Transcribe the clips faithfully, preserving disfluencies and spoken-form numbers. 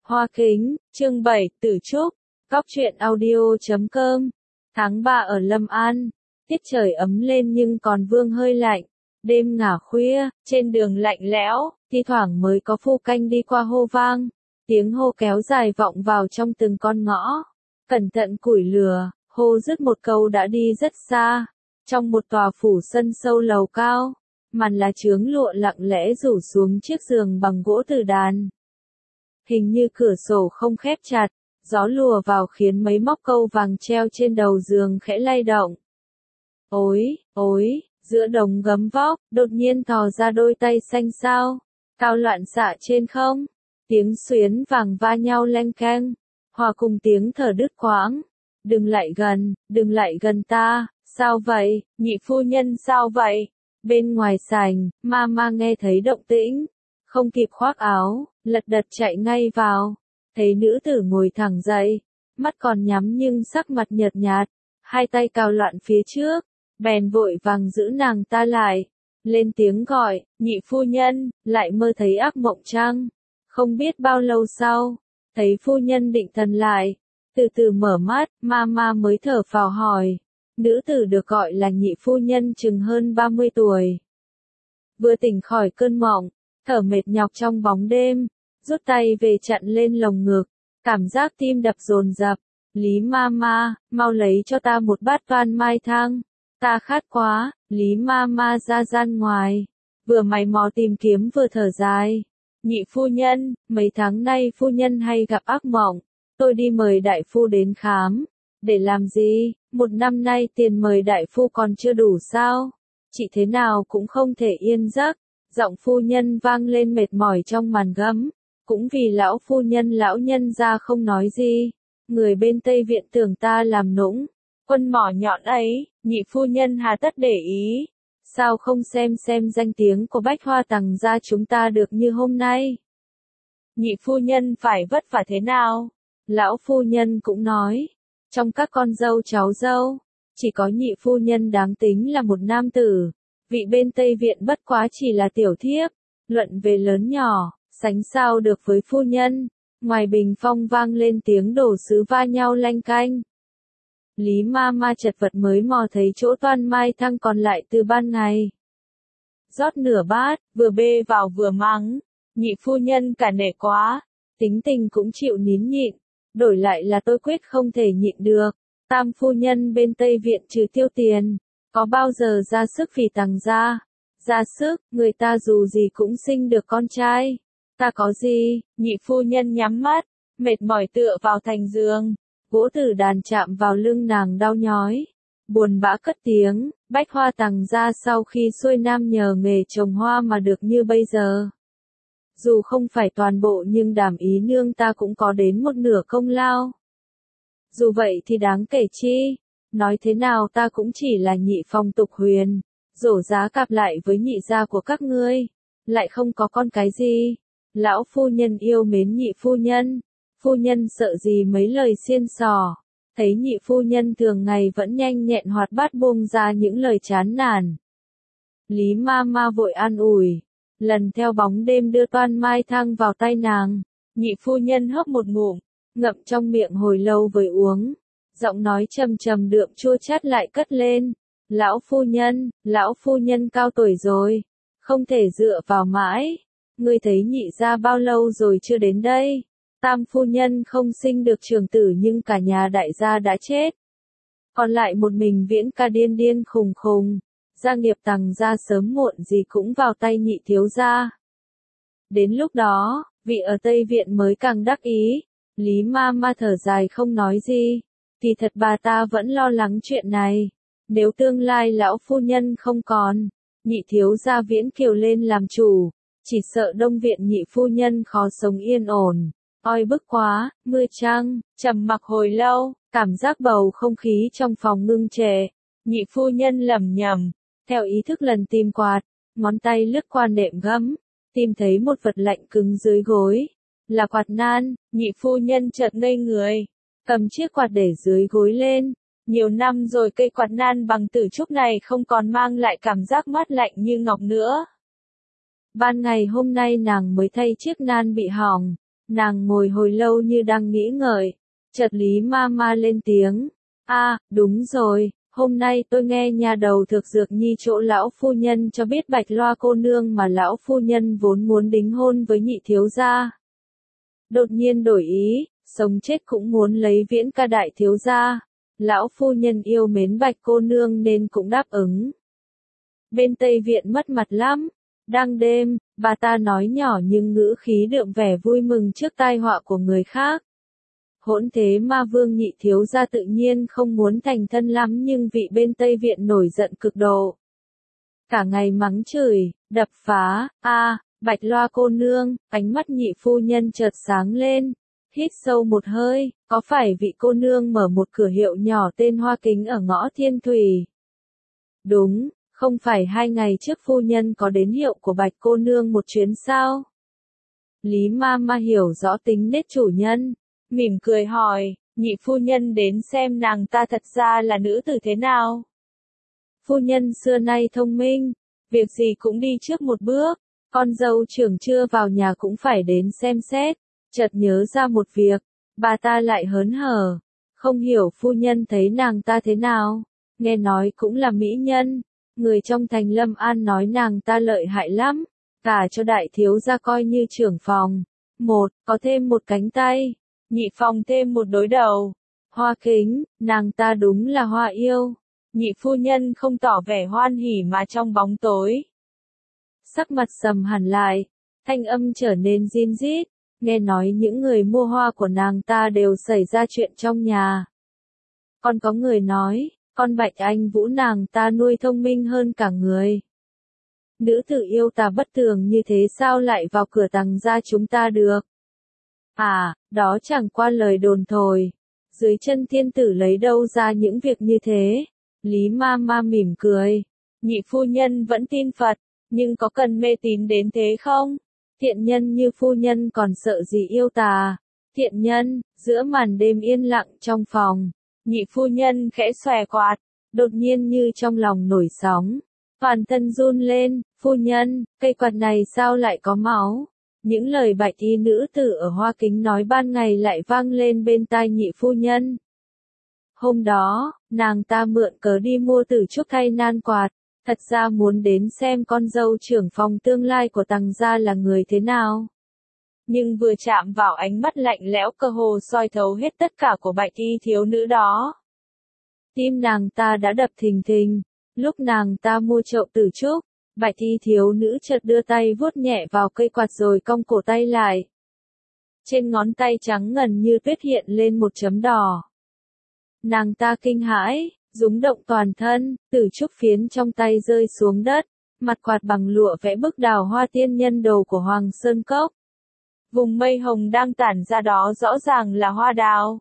Hoa Kính, chương bảy, Tử Trúc, Cóc truyện audio chấm com. Tháng ba ở Lâm An, tiết trời ấm lên nhưng còn vương hơi lạnh. Đêm ngả khuya, trên đường lạnh lẽo, thi thoảng mới có phu canh đi qua hô vang. Tiếng hô kéo dài vọng vào trong từng con ngõ. Cẩn thận củi lửa, hô dứt một câu đã đi rất xa. Trong một tòa phủ sân sâu lầu cao, màn lá chướng lụa lặng lẽ rủ xuống chiếc giường bằng gỗ từ đàn. Hình như cửa sổ không khép chặt, gió lùa vào khiến mấy móc câu vàng treo trên đầu giường khẽ lay động. Ối, ối, giữa đống gấm vóc, đột nhiên thò ra đôi tay xanh xao, cao loạn xạ trên không. Tiếng xuyến vàng va nhau leng keng, hòa cùng tiếng thở đứt quãng. Đừng lại gần, đừng lại gần ta, sao vậy, nhị phu nhân sao vậy? Bên ngoài sảnh, Mama nghe thấy động tĩnh, không kịp khoác áo, lật đật chạy ngay vào. Thấy nữ tử ngồi thẳng dậy, mắt còn nhắm nhưng sắc mặt nhợt nhạt, hai tay cào loạn phía trước, bèn vội vàng giữ nàng ta lại, lên tiếng gọi, nhị phu nhân, lại mơ thấy ác mộng chăng? Không biết bao lâu sau, thấy phu nhân định thần lại, từ từ mở mắt, Mama mới thở phào hỏi. Nữ tử được gọi là nhị phu nhân chừng hơn ba mươi tuổi. Vừa tỉnh khỏi cơn mộng, thở mệt nhọc trong bóng đêm, rút tay về chặn lên lồng ngực, cảm giác tim đập dồn dập. Lý Mama, mau lấy cho ta một bát toan mai thang, ta khát quá. Lý Mama ra gian ngoài, vừa mày mò tìm kiếm vừa thở dài. Nhị phu nhân, mấy tháng nay phu nhân hay gặp ác mộng, tôi đi mời đại phu đến khám. Để làm gì, một năm nay tiền mời đại phu còn chưa đủ sao? Chị thế nào cũng không thể yên giấc. Giọng phu nhân vang lên mệt mỏi trong màn gấm. Cũng vì lão phu nhân lão nhân ra không nói gì. Người bên Tây Viện tưởng ta làm nũng. Quân mỏ nhọn ấy, nhị phu nhân hà tất để ý. Sao không xem xem danh tiếng của Bách Hoa Tằng gia chúng ta được như hôm nay? Nhị phu nhân phải vất vả thế nào? Lão phu nhân cũng nói. Trong các con dâu cháu dâu, chỉ có nhị phu nhân đáng tính là một nam tử. Vị bên Tây Viện bất quá chỉ là tiểu thiếp. Luận về lớn nhỏ, sánh sao được với phu nhân. Ngoài bình phong vang lên tiếng đổ sứ va nhau lanh canh. Lý Mama chật vật mới mò thấy chỗ toan mai thăng còn lại từ ban ngày. Rót nửa bát, vừa bê vào vừa mắng. Nhị phu nhân cả nể quá, tính tình cũng chịu nín nhịn. Đổi lại là tôi quyết không thể nhịn được. Tam phu nhân bên Tây Viện trừ tiêu tiền, có bao giờ ra sức vì Tằng gia? Ra sức, người ta dù gì cũng sinh được con trai. Ta có gì? Nhị phu nhân nhắm mắt, mệt mỏi tựa vào thành giường. Gỗ tử đàn chạm vào lưng nàng đau nhói. Buồn bã cất tiếng, Bách Hoa Tằng gia sau khi xuôi nam nhờ nghề trồng hoa mà được như bây giờ. Dù không phải toàn bộ nhưng Đàm ý nương ta cũng có đến một nửa công lao. Dù vậy thì đáng kể chi, nói thế nào ta cũng chỉ là nhị phong tục huyền, rổ giá cặp lại với nhị gia của các ngươi, lại không có con cái gì. Lão phu nhân yêu mến nhị phu nhân, phu nhân sợ gì mấy lời xiên xỏ, thấy nhị phu nhân thường ngày vẫn nhanh nhẹn hoạt bát buông ra những lời chán nản. Lý Mama vội an ủi. Lần theo bóng đêm đưa toan mai thang vào tay nàng, nhị phu nhân hớp một ngụm, ngậm trong miệng hồi lâu với uống, giọng nói trầm trầm đượm chua chát lại cất lên. Lão phu nhân, lão phu nhân cao tuổi rồi, không thể dựa vào mãi. Ngươi thấy nhị gia bao lâu rồi chưa đến đây? Tam phu nhân không sinh được trưởng tử nhưng cả nhà đại gia đã chết. Còn lại một mình Viễn ca điên điên khùng khùng. Gia nghiệp Tằng gia sớm muộn gì cũng vào tay nhị thiếu gia. Đến lúc đó, vị ở Tây Viện mới càng đắc ý. Lý Mama thở dài không nói gì. Thì thật bà ta vẫn lo lắng chuyện này. Nếu tương lai lão phu nhân không còn, nhị thiếu gia Viễn Kiều lên làm chủ, chỉ sợ Đông Viện nhị phu nhân khó sống yên ổn. Oi bức quá, mưa trăng, trầm mặc hồi lâu, cảm giác bầu không khí trong phòng ngưng trệ. Nhị phu nhân lẩm nhẩm. Theo ý thức lần tìm quạt, ngón tay lướt qua nệm gấm, tìm thấy một vật lạnh cứng dưới gối. Là quạt nan, nhị phu nhân chợt ngây người, cầm chiếc quạt để dưới gối lên. Nhiều năm rồi cây quạt nan bằng tử trúc này không còn mang lại cảm giác mát lạnh như ngọc nữa. Ban ngày hôm nay nàng mới thay chiếc nan bị hỏng, Nàng ngồi hồi lâu như đang nghĩ ngợi, chợt Lý ma ma lên tiếng, a, đúng rồi, hôm nay tôi nghe nhà đầu thực dược nhi chỗ lão phu nhân cho biết Bạch Loa cô nương mà lão phu nhân vốn muốn đính hôn với nhị thiếu gia. Đột nhiên đổi ý, sống chết cũng muốn lấy Viễn ca đại thiếu gia. Lão phu nhân yêu mến Bạch cô nương nên cũng đáp ứng. Bên Tây Viện mất mặt lắm. Đang đêm, bà ta nói nhỏ nhưng ngữ khí đượm vẻ vui mừng trước tai họa của người khác. Hỗn thế ma vương nhị thiếu gia tự nhiên không muốn thành thân lắm nhưng vị bên Tây Viện nổi giận cực độ. Cả ngày mắng chửi, đập phá, a, Bạch Loa cô nương, ánh mắt nhị phu nhân chợt sáng lên. Hít sâu một hơi, có phải vị cô nương mở một cửa hiệu nhỏ tên Hoa Kính ở ngõ Thiên Thủy? Đúng, không phải hai ngày trước phu nhân có đến hiệu của Bạch cô nương một chuyến sao? Lý ma ma hiểu rõ tính nết chủ nhân, mỉm cười hỏi, nhị phu nhân đến xem nàng ta thật ra là nữ tử thế nào? Phu nhân xưa nay thông minh, việc gì cũng đi trước một bước, con dâu trưởng chưa vào nhà cũng phải đến xem xét. Chợt nhớ ra một việc, bà ta lại hớn hở, không hiểu phu nhân thấy nàng ta thế nào, nghe nói cũng là mỹ nhân, người trong thành Lâm An nói nàng ta lợi hại lắm, cả cho đại thiếu gia coi như trưởng phòng, một, có thêm một cánh tay, nhị phòng thêm một đối đầu, Hoa Kính, nàng ta đúng là hoa yêu, nhị phu nhân không tỏ vẻ hoan hỉ mà trong bóng tối. Sắc mặt sầm hẳn lại, thanh âm trở nên rin rít. Nghe nói những người mua hoa của nàng ta đều xảy ra chuyện trong nhà. Còn có người nói, con Bạch Anh Vũ nàng ta nuôi thông minh hơn cả người. Nữ tử yêu tà bất thường như thế sao lại vào cửa Tằng gia chúng ta được? À, đó chẳng qua lời đồn thổi. Dưới chân thiên tử lấy đâu ra những việc như thế? Lý ma ma mỉm cười. Nhị phu nhân vẫn tin Phật, nhưng có cần mê tín đến thế không? Thiện nhân như phu nhân còn sợ gì yêu tà? Thiện nhân, giữa màn đêm yên lặng trong phòng, nhị phu nhân khẽ xòe quạt, đột nhiên như trong lòng nổi sóng. Toàn thân run lên, phu nhân, cây quạt này sao lại có máu? Những lời bạch y nữ tử ở Hoa Kính nói ban ngày lại vang lên bên tai nhị phu nhân. Hôm đó, nàng ta mượn cớ đi mua Tử Trúc thay nan quạt. Thật ra muốn đến xem con dâu trưởng phòng tương lai của Tằng gia là người thế nào. Nhưng vừa chạm vào ánh mắt lạnh lẽo cơ hồ soi thấu hết tất cả của bạch y thiếu nữ đó. Tim nàng ta đã đập thình thình, lúc nàng ta mua chậu Tử Trúc, bạch y thiếu nữ chợt đưa tay vuốt nhẹ vào cây quạt rồi cong cổ tay lại. Trên ngón tay trắng ngần như tuyết hiện lên một chấm đỏ. Nàng ta kinh hãi. Rúng động toàn thân, Tử Trúc phiến trong tay rơi xuống đất, mặt quạt bằng lụa vẽ bức đào hoa tiên nhân đồ của Hoàng Sơn Cốc. Vùng mây hồng đang tản ra đó rõ ràng là hoa đào.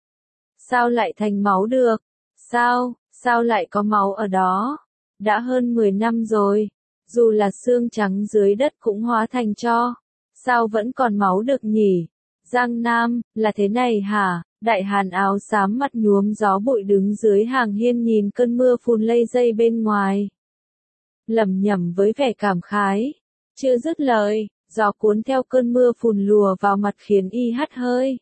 Sao lại thành máu được? Sao, sao lại có máu ở đó? Đã hơn mười năm rồi, dù là xương trắng dưới đất cũng hóa thành tro. Sao vẫn còn máu được nhỉ? Giang Nam, là thế này hả? Đại hàn áo xám mặt nhuốm gió bụi đứng dưới hàng hiên nhìn cơn mưa phùn lây dây bên ngoài. Lẩm nhẩm với vẻ cảm khái. Chưa dứt lời, gió cuốn theo cơn mưa phùn lùa vào mặt khiến y hắt hơi.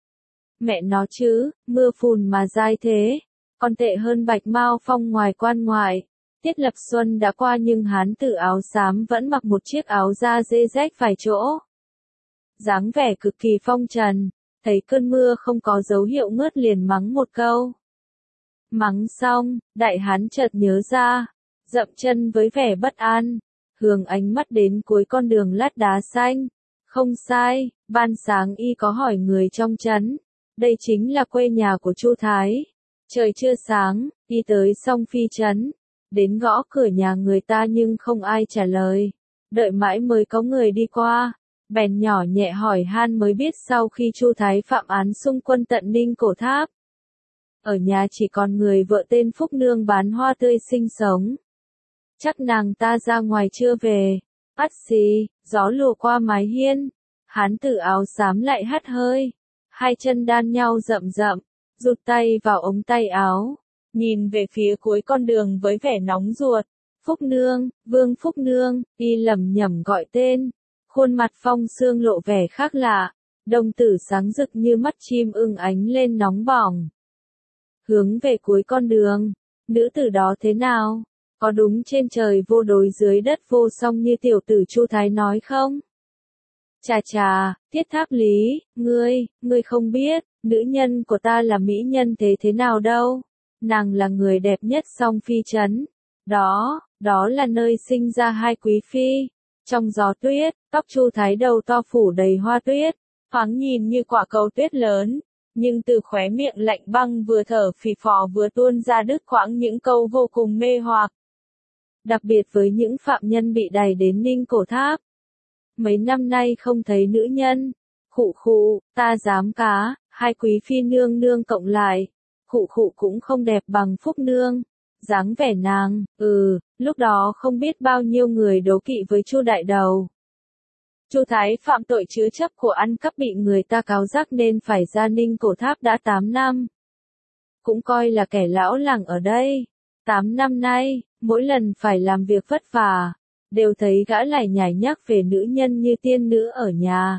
Mẹ nó chứ, mưa phùn mà dai thế. Còn tệ hơn Bạch Mao Phong ngoài quan ngoại. Tiết Lập Xuân đã qua nhưng hán tử áo xám vẫn mặc một chiếc áo da dê rách vài chỗ. Dáng vẻ cực kỳ phong trần. Thấy cơn mưa không có dấu hiệu ngớt liền mắng một câu. Mắng xong, đại hán chợt nhớ ra, dậm chân với vẻ bất an, hướng ánh mắt đến cuối con đường lát đá xanh. Không sai, ban sáng y có hỏi người trong trấn, đây chính là quê nhà của Chu Thái. Trời chưa sáng, y tới song phi trấn, đến gõ cửa nhà người ta nhưng không ai trả lời, đợi mãi mới có người đi qua. Bèn nhỏ nhẹ hỏi han mới biết sau khi Chu Thái phạm án xung quân tận Ninh Cổ Tháp. Ở nhà chỉ còn người vợ tên Phúc Nương bán hoa tươi sinh sống. Chắc nàng ta ra ngoài chưa về. Ắt xì, gió lùa qua mái hiên. Hán tử áo xám lại hắt hơi. Hai chân đan nhau rậm rậm, rụt tay vào ống tay áo. Nhìn về phía cuối con đường với vẻ nóng ruột. Phúc Nương, Vương Phúc Nương, y lẩm nhẩm gọi tên. Khuôn mặt Phong Sương lộ vẻ khác lạ, đồng tử sáng rực như mắt chim ưng ánh lên nóng bỏng. Hướng về cuối con đường, nữ tử đó thế nào? Có đúng trên trời vô đối dưới đất vô song như tiểu tử Chu Thái nói không? Chà chà, Thiết Tháp Lý, ngươi, ngươi không biết, nữ nhân của ta là mỹ nhân thế thế nào đâu. Nàng là người đẹp nhất Song Phi trấn. Đó, đó là nơi sinh ra hai quý phi. Trong gió tuyết, tóc Chu Thái đầu to phủ đầy hoa tuyết, thoáng nhìn như quả cầu tuyết lớn, nhưng từ khóe miệng lạnh băng vừa thở phì phò vừa tuôn ra đứt quãng những câu vô cùng mê hoặc. Đặc biệt với những phạm nhân bị đày đến Ninh Cổ Tháp. Mấy năm nay không thấy nữ nhân. Khụ khụ, ta dám cá, hai quý phi nương nương cộng lại. Khụ khụ cũng không đẹp bằng Phúc nương. Dáng vẻ nàng, ừ, lúc đó không biết bao nhiêu người đố kỵ với Chu đại đầu. Chu Thái phạm tội chứa chấp của ăn cắp bị người ta cáo giác nên phải ra Ninh Cổ Tháp đã tám năm. Cũng coi là kẻ lão làng ở đây. tám năm nay, mỗi lần phải làm việc vất vả, đều thấy gã lại nhảy nhắc về nữ nhân như tiên nữ ở nhà.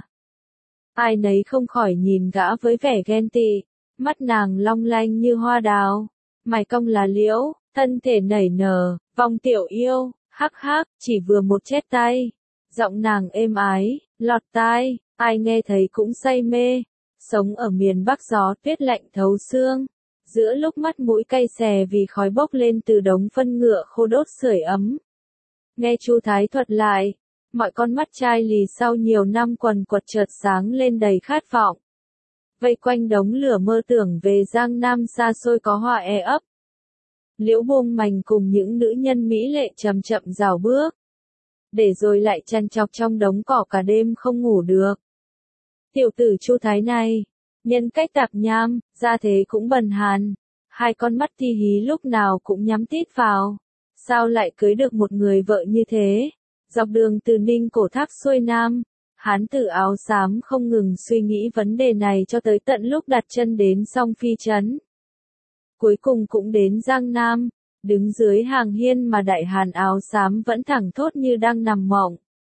Ai nấy không khỏi nhìn gã với vẻ ghen tị, mắt nàng long lanh như hoa đào, mày cong là liễu, thân thể nảy nở, vòng tiểu yêu, hắc hắc, chỉ vừa một chét tay. Giọng nàng êm ái, lọt tai, ai nghe thấy cũng say mê. Sống ở miền Bắc gió tuyết lạnh thấu xương. Giữa lúc mắt mũi cay xè vì khói bốc lên từ đống phân ngựa khô đốt sưởi ấm. Nghe Chu Thái thuật lại, mọi con mắt chai lì sau nhiều năm quần quật chợt sáng lên đầy khát vọng. Vây quanh đống lửa mơ tưởng về Giang Nam xa xôi có hoa e ấp. Liễu Buông Mành cùng những nữ nhân mỹ lệ chậm chậm rảo bước. Để rồi lại chăn chọc trong đống cỏ cả đêm không ngủ được. Tiểu tử Chu Thái này, nhân cách tạp nham, ra thế cũng bần hàn, hai con mắt thi hí lúc nào cũng nhắm tít vào. Sao lại cưới được một người vợ như thế? Dọc đường từ Ninh Cổ Tháp xuôi nam, hán tử áo xám không ngừng suy nghĩ vấn đề này cho tới tận lúc đặt chân đến Song Phi trấn. Cuối cùng cũng đến Giang Nam, đứng dưới hàng hiên mà đại hàn áo xám vẫn thẳng thốt như đang nằm mộng.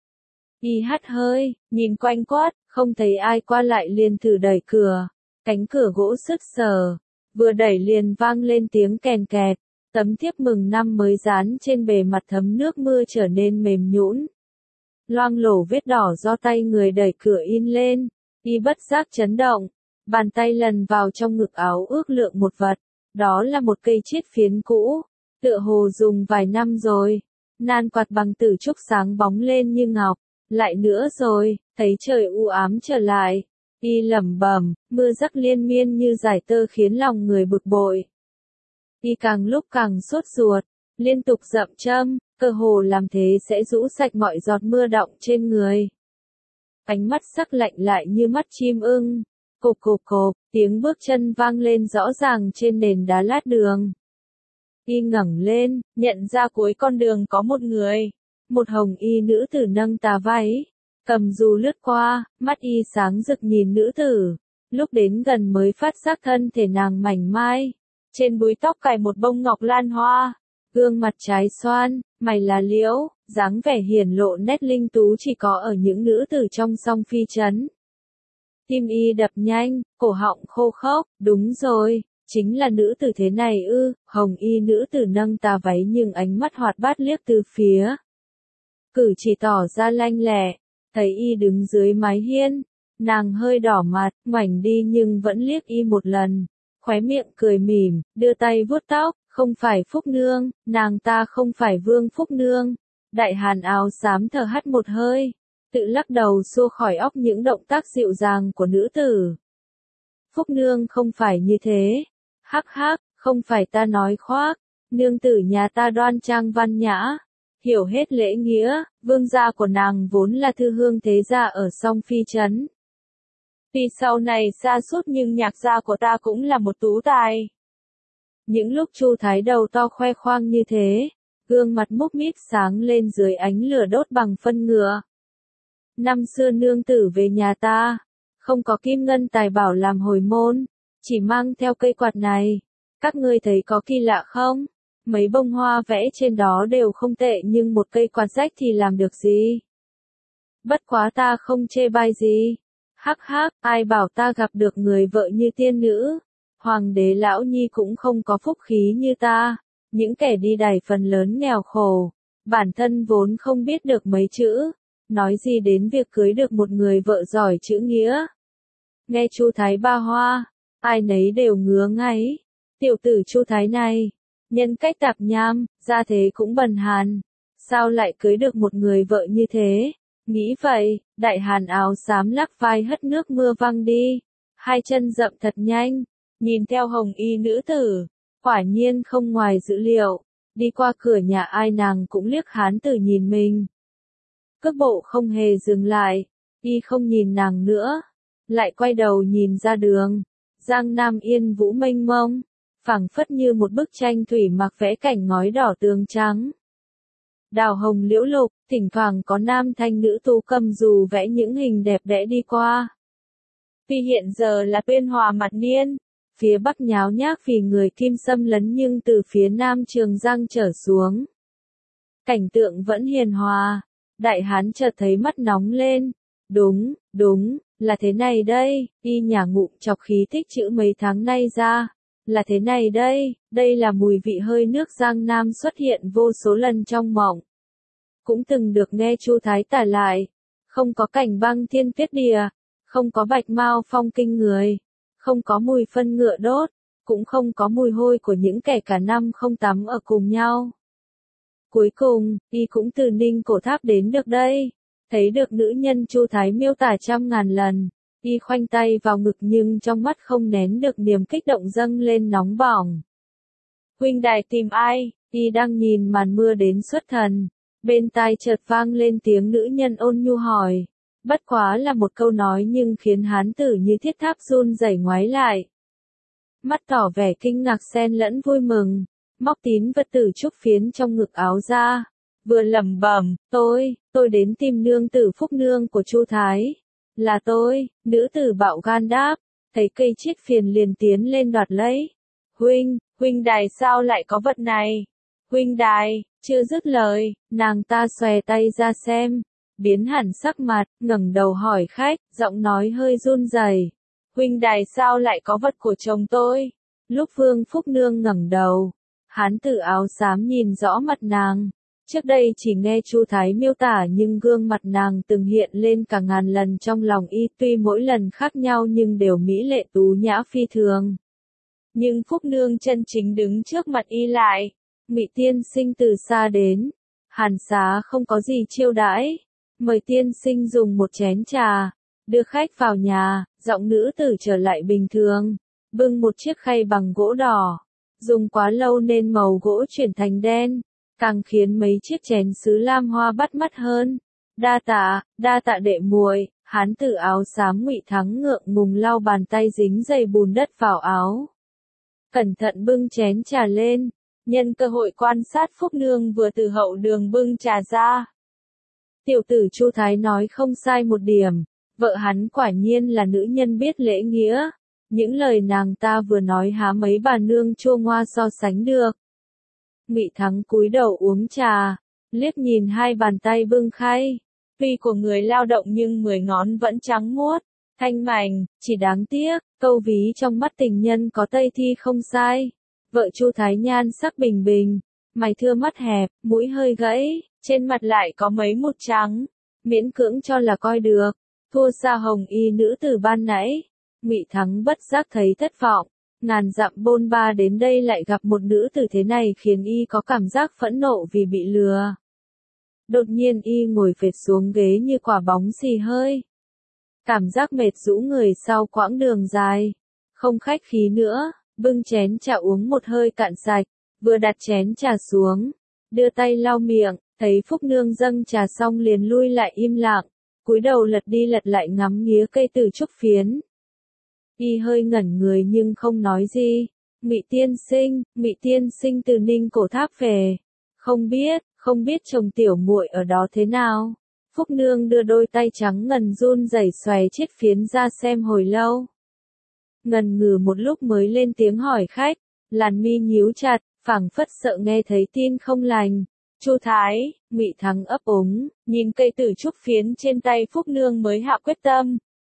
Y hắt hơi, nhìn quanh quát, không thấy ai qua lại liền thử đẩy cửa, cánh cửa gỗ sứt sờ, vừa đẩy liền vang lên tiếng kèn kẹt, tấm thiếp mừng năm mới dán trên bề mặt thấm nước mưa trở nên mềm nhũn. Loang lổ vết đỏ do tay người đẩy cửa in lên, Y bất giác chấn động, bàn tay lần vào trong ngực áo ước lượng một vật, đó là một cây chiết phiến cũ, tựa hồ dùng vài năm rồi. Nan quạt bằng tử trúc sáng bóng lên như ngọc, lại nữa rồi, thấy trời u ám trở lại. Y lẩm bẩm, mưa rắc liên miên như giải tơ khiến lòng người bực bội. Y càng lúc càng sốt ruột, liên tục dậm châm, cơ hồ làm thế sẽ rũ sạch mọi giọt mưa đọng trên người. Ánh mắt sắc lạnh lại như mắt chim ưng, cộp cộp cộp, tiếng bước chân vang lên rõ ràng trên nền đá lát đường. Y ngẩng lên, nhận ra cuối con đường có một người, một hồng y nữ tử nâng tà váy, cầm dù lướt qua, mắt Y sáng rực nhìn nữ tử, lúc đến gần mới phát giác thân thể nàng mảnh mai, trên búi tóc cài một bông ngọc lan hoa, gương mặt trái xoan, mày lá liễu, dáng vẻ hiển lộ nét linh tú chỉ có ở những nữ tử trong Song Phi trấn. Tim Y đập nhanh, cổ họng khô khốc, đúng rồi, chính là nữ tử thế này ư? Hồng y nữ tử nâng tà váy nhưng ánh mắt hoạt bát liếc từ phía. Cử chỉ tỏ ra lanh lẹ, thấy Y đứng dưới mái hiên, nàng hơi đỏ mặt, ngoảnh đi nhưng vẫn liếc Y một lần, khóe miệng cười mỉm, đưa tay vuốt tóc, không phải Phúc nương, nàng ta không phải Vương Phúc nương. Đại hàn áo xám thở hắt một hơi, tự lắc đầu xua khỏi óc những động tác dịu dàng của nữ tử. Phúc nương không phải như thế. Hắc hắc, không phải ta nói khoác, nương tử nhà ta đoan trang văn nhã, hiểu hết lễ nghĩa, vương gia của nàng vốn là thư hương thế gia ở Song Phi trấn. Tuy sau này xa sút nhưng nhạc gia của ta cũng là một tú tài. Những lúc Chu Thái đầu to khoe khoang như thế, gương mặt múc mít sáng lên dưới ánh lửa đốt bằng phân ngựa. Năm xưa nương tử về nhà ta, không có kim ngân tài bảo làm hồi môn, chỉ mang theo cây quạt này. Các ngươi thấy có kỳ lạ không? Mấy bông hoa vẽ trên đó đều không tệ nhưng một cây quạt rách thì làm được gì? Bất quá ta không chê bai gì. Hắc hắc, ai bảo ta gặp được người vợ như tiên nữ. Hoàng đế lão nhi cũng không có phúc khí như ta. Những kẻ đi đày phần lớn nghèo khổ. Bản thân vốn không biết được mấy chữ. Nói gì đến việc cưới được một người vợ giỏi chữ nghĩa. Nghe Chu Thái ba hoa, ai nấy đều ngứa ngáy. Tiểu tử Chu Thái này, nhân cách tạp nham, gia thế cũng bần hàn. Sao lại cưới được một người vợ như thế? Nghĩ vậy, đại hàn áo xám lắc vai hất nước mưa văng đi. Hai chân dậm thật nhanh, nhìn theo hồng y nữ tử. Quả nhiên không ngoài dữ liệu. Đi qua cửa nhà ai nàng cũng liếc hán tử nhìn mình. Cước bộ không hề dừng lại, y không nhìn nàng nữa. Lại quay đầu nhìn ra đường. Giang Nam yên vũ mênh mông, phảng phất như một bức tranh thủy mặc vẽ cảnh ngói đỏ tường trắng. Đào hồng liễu lục, thỉnh thoảng có nam thanh nữ tú cầm dù vẽ những hình đẹp đẽ đi qua. Vì hiện giờ là tuyên hòa mặt niên, phía bắc nháo nhác vì người Kim xâm lấn nhưng từ phía nam Trường Giang trở xuống. Cảnh tượng vẫn hiền hòa, đại hán chợt thấy mắt nóng lên. Đúng, đúng, là thế này đây, y nhả ngụm chọc khí tích chữ mấy tháng nay ra. Là thế này đây, đây là mùi vị hơi nước Giang Nam xuất hiện vô số lần trong mộng. Cũng từng được nghe Chu Thái tả lại, không có cảnh băng thiên tuyết địa, không có bạch mao phong kinh người, không có mùi phân ngựa đốt, cũng không có mùi hôi của những kẻ cả năm không tắm ở cùng nhau. Cuối cùng, y cũng từ Ninh Cổ Tháp đến được đây, thấy được nữ nhân Chu Thái miêu tả trăm ngàn lần. Y khoanh tay vào ngực nhưng trong mắt không nén được niềm kích động dâng lên nóng bỏng. Huynh đài tìm ai? Y đang nhìn màn mưa đến xuất thần. Bên tai chợt vang lên tiếng nữ nhân ôn nhu hỏi. Bất quá là một câu nói nhưng khiến hán tử như thiết tháp run rẩy ngoái lại. Mắt tỏ vẻ kinh ngạc xen lẫn vui mừng. Móc tín vật tử trúc phiến trong ngực áo ra. Vừa lẩm bẩm, tôi, tôi đến tìm nương tử Phúc nương của Chu Thái. Là tôi, nữ tử bạo gan đáp, thấy cây chiết phiền liền tiến lên đoạt lấy. Huynh, huynh đài sao lại có vật này? Huynh đài, chưa dứt lời, nàng ta xòe tay ra xem, biến hẳn sắc mặt, ngẩng đầu hỏi khách, giọng nói hơi run rẩy. Huynh đài sao lại có vật của chồng tôi? Lúc Vương Phúc nương ngẩng đầu, hán tử áo xám nhìn rõ mặt nàng. Trước đây chỉ nghe Chu Thái miêu tả nhưng gương mặt nàng từng hiện lên cả ngàn lần trong lòng y, tuy mỗi lần khác nhau nhưng đều mỹ lệ tú nhã phi thường. Nhưng Phúc nương chân chính đứng trước mặt y lại, Ngụy tiên sinh từ xa đến, hàn xá không có gì chiêu đãi, mời tiên sinh dùng một chén trà, đưa khách vào nhà, giọng nữ tử trở lại bình thường, bưng một chiếc khay bằng gỗ đỏ, dùng quá lâu nên màu gỗ chuyển thành đen. Càng khiến mấy chiếc chén sứ lam hoa bắt mắt hơn. Đa tạ, đa tạ đệ muội. Hán tử áo xám Ngụy Thắng ngượng ngùng lau bàn tay dính dày bùn đất vào áo. Cẩn thận bưng chén trà lên, nhân cơ hội quan sát Phúc nương vừa từ hậu đường bưng trà ra. Tiểu tử Chu Thái nói không sai một điểm, vợ hắn quả nhiên là nữ nhân biết lễ nghĩa. Những lời nàng ta vừa nói há mấy bà nương chua ngoa so sánh được. Ngụy Thắng cúi đầu uống trà, liếc nhìn hai bàn tay bưng khay. Tuy của người lao động nhưng mười ngón vẫn trắng muốt, thanh mảnh, chỉ đáng tiếc, câu ví trong mắt tình nhân có tây thi không sai. Vợ Chu Thái nhan sắc bình bình, mày thưa mắt hẹp, mũi hơi gãy, trên mặt lại có mấy mụn trắng, miễn cưỡng cho là coi được, thua xa hồng y nữ tử ban nãy. Ngụy Thắng bất giác thấy thất vọng. Ngàn dặm bôn ba đến đây lại gặp một nữ tử thế này khiến y có cảm giác phẫn nộ vì bị lừa. Đột nhiên y ngồi phệt xuống ghế như quả bóng xì hơi. Cảm giác mệt rũ người sau quãng đường dài. Không khách khí nữa, bưng chén trà uống một hơi cạn sạch, vừa đặt chén trà xuống, đưa tay lau miệng, thấy Phúc nương dâng trà xong liền lui lại im lặng, cúi đầu lật đi lật lại ngắm nghía cây tử trúc phiến. Y hơi ngẩn người nhưng không nói gì. Ngụy tiên sinh, Ngụy tiên sinh từ Ninh Cổ Tháp về. Không biết, không biết chồng tiểu muội ở đó thế nào. Phúc nương đưa đôi tay trắng ngần run rẩy xòe chiếc phiến ra xem hồi lâu. Ngần ngừ một lúc mới lên tiếng hỏi khách, làn mi nhíu chặt, phảng phất sợ nghe thấy tin không lành. Chu Thái, Ngụy Thắng ấp úng, nhìn cây tử trúc phiến trên tay Phúc nương mới hạ quyết tâm.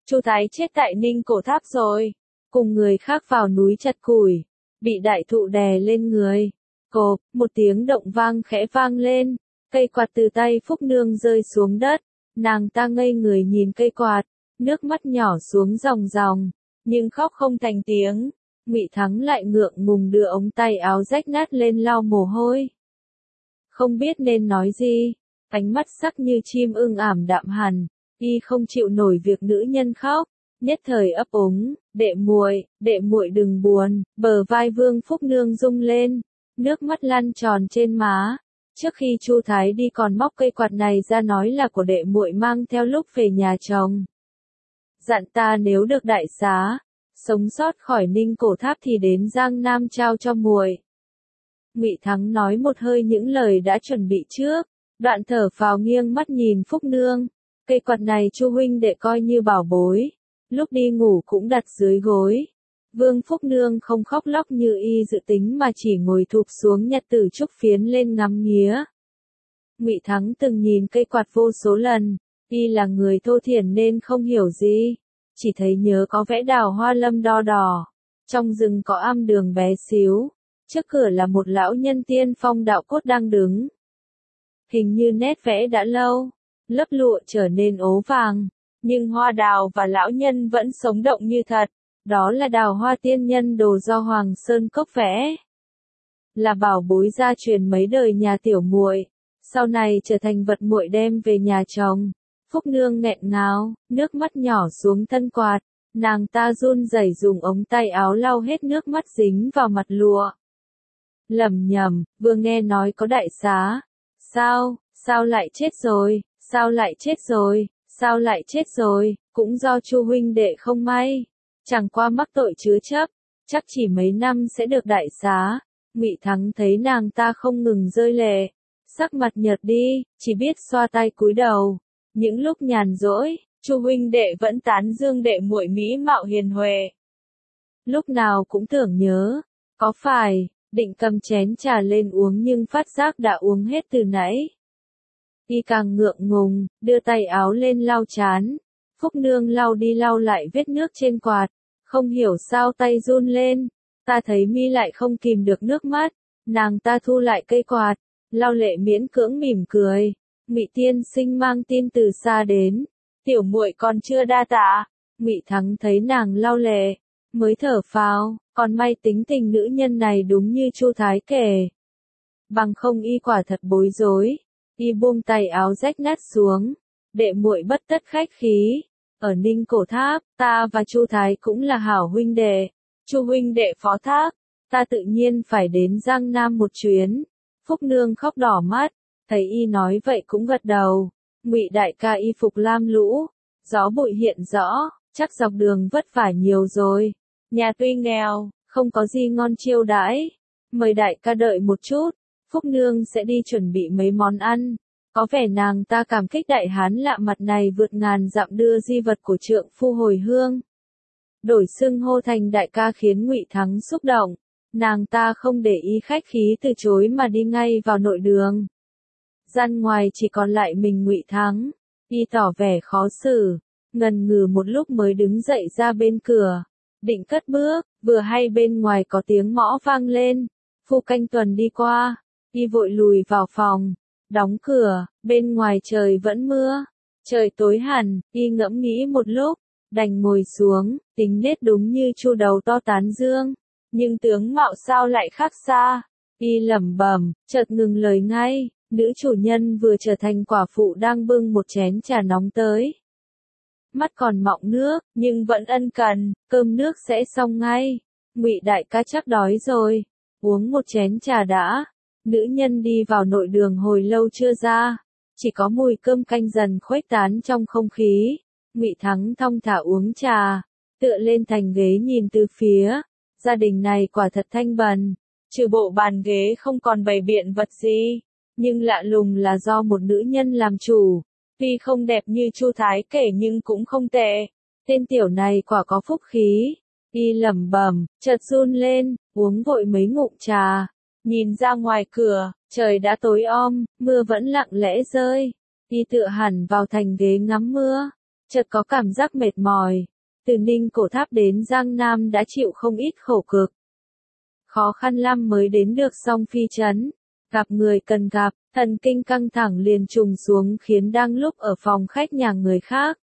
Chu Thái chết tại Ninh Cổ Tháp rồi, cùng người khác vào núi chặt củi, bị đại thụ đè lên người. Cộp, một tiếng động vang khẽ vang lên, cây quạt từ tay Phúc Nương rơi xuống đất, nàng ta ngây người nhìn cây quạt, nước mắt nhỏ xuống ròng ròng, nhưng khóc không thành tiếng. Ngụy Thắng lại ngượng ngùng đưa ống tay áo rách nát lên lau mồ hôi. Không biết nên nói gì, ánh mắt sắc như chim ưng ảm đạm hẳn, y không chịu nổi việc nữ nhân khóc, nhất thời ấp úng, đệ muội, đệ muội đừng buồn, bờ vai Vương Phúc Nương rung lên, nước mắt lăn tròn trên má. Trước khi Chu Thái đi còn móc cây quạt này ra nói là của đệ muội mang theo lúc về nhà chồng. Dặn ta nếu được đại xá, sống sót khỏi Ninh Cổ Tháp thì đến Giang Nam trao cho muội. Ngụy Thắng nói một hơi những lời đã chuẩn bị trước, đoạn thở phào nghiêng mắt nhìn Phúc Nương. Cây quạt này Chu huynh đệ coi như bảo bối, lúc đi ngủ cũng đặt dưới gối. Vương Phúc Nương không khóc lóc như y dự tính mà chỉ ngồi thụp xuống nhặt tử trúc phiến lên ngắm nghía. Ngụy Thắng từng nhìn cây quạt vô số lần, y là người thô thiển nên không hiểu gì, chỉ thấy nhớ có vẽ đào hoa lâm đo đỏ, trong rừng có am đường bé xíu, trước cửa là một lão nhân tiên phong đạo cốt đang đứng. Hình như nét vẽ đã lâu, lớp lụa trở nên ố vàng, nhưng hoa đào và lão nhân vẫn sống động như thật. Đó là đào hoa tiên nhân đồ do Hoàng Sơn Cốc vẽ. Là bảo bối gia truyền mấy đời nhà tiểu muội, sau này trở thành vật muội đem về nhà chồng. Phúc Nương nghẹn ngào, nước mắt nhỏ xuống thân quạt, nàng ta run rẩy dùng ống tay áo lau hết nước mắt dính vào mặt lụa. Lẩm nhẩm, vừa nghe nói có đại xá. Sao, sao lại chết rồi, sao lại chết rồi, sao lại chết rồi, cũng do Chu huynh đệ không may. Chẳng qua mắc tội chứa chấp, chắc chỉ mấy năm sẽ được đại xá. Ngụy Thắng thấy nàng ta không ngừng rơi lệ, sắc mặt nhợt đi, chỉ biết xoa tay cúi đầu. Những lúc nhàn rỗi, Chu huynh đệ vẫn tán dương đệ muội mỹ mạo hiền huệ. Lúc nào cũng tưởng nhớ, có phải, định cầm chén trà lên uống nhưng phát giác đã uống hết từ nãy. Y càng ngượng ngùng, đưa tay áo lên lau chán. Phúc Nương lau đi lau lại vết nước trên quạt, không hiểu sao tay run lên, ta thấy mi lại không kìm được nước mắt, nàng ta thu lại cây quạt, lau lệ miễn cưỡng mỉm cười. Ngụy tiên sinh mang tin từ xa đến, tiểu muội còn chưa đa tạ. Ngụy Thắng thấy nàng lau lệ, mới thở phào, còn may tính tình nữ nhân này đúng như Chu Thái kể, bằng không y quả thật bối rối. Y buông tay áo rách nát xuống, đệ muội bất tất khách khí. Ở Ninh Cổ Tháp, ta và Chu Thái cũng là hảo huynh đệ. Chu huynh đệ phó thác, ta tự nhiên phải đến Giang Nam một chuyến. Phúc Nương khóc đỏ mắt, thấy y nói vậy cũng gật đầu. Ngụy đại ca y phục lam lũ, gió bụi hiện rõ, chắc dọc đường vất vả nhiều rồi. Nhà tuy nghèo, không có gì ngon chiêu đãi, mời đại ca đợi một chút, Phúc Nương sẽ đi chuẩn bị mấy món ăn. Có vẻ nàng ta cảm kích đại hán lạ mặt này vượt ngàn dặm đưa di vật của trượng phu hồi hương. Đổi xưng hô thành đại ca khiến Ngụy Thắng xúc động, nàng ta không để ý khách khí từ chối mà đi ngay vào nội đường. Gian ngoài chỉ còn lại mình Ngụy Thắng, y tỏ vẻ khó xử, ngần ngừ một lúc mới đứng dậy ra bên cửa, định cất bước, vừa hay bên ngoài có tiếng mõ vang lên, Phu Canh Tuần đi qua, y vội lùi vào phòng. Đóng cửa, bên ngoài trời vẫn mưa, trời tối hẳn, y ngẫm nghĩ một lúc, đành ngồi xuống, tính nết đúng như chu đầu to tán dương, nhưng tướng mạo sao lại khác xa. Y lẩm bẩm, chợt ngừng lời ngay, nữ chủ nhân vừa trở thành quả phụ đang bưng một chén trà nóng tới. Mắt còn mọng nước, nhưng vẫn ân cần, cơm nước sẽ xong ngay. Ngụy đại ca chắc đói rồi, uống một chén trà đã. Nữ nhân đi vào nội đường hồi lâu chưa ra, chỉ có mùi cơm canh dần khuếch tán trong không khí. Ngụy Thắng thong thả uống trà, tựa lên thành ghế nhìn từ phía. Gia đình này quả thật thanh bần, trừ bộ bàn ghế không còn bày biện vật gì, nhưng lạ lùng là do một nữ nhân làm chủ. Tuy không đẹp như Chu Thái kể nhưng cũng không tệ. Tên tiểu này quả có phúc khí. Y lẩm bẩm, chợt run lên, uống vội mấy ngụm trà. Nhìn ra ngoài cửa, trời đã tối om, mưa vẫn lặng lẽ rơi. Y tựa hẳn vào thành ghế ngắm mưa. chợt có cảm giác mệt mỏi. Từ Ninh Cổ Tháp đến Giang Nam đã chịu không ít khổ cực. Khó khăn lắm mới đến được Song Phi Trấn. Gặp người cần gặp, thần kinh căng thẳng liền trùng xuống khiến đang lúc ở phòng khách nhà người khác.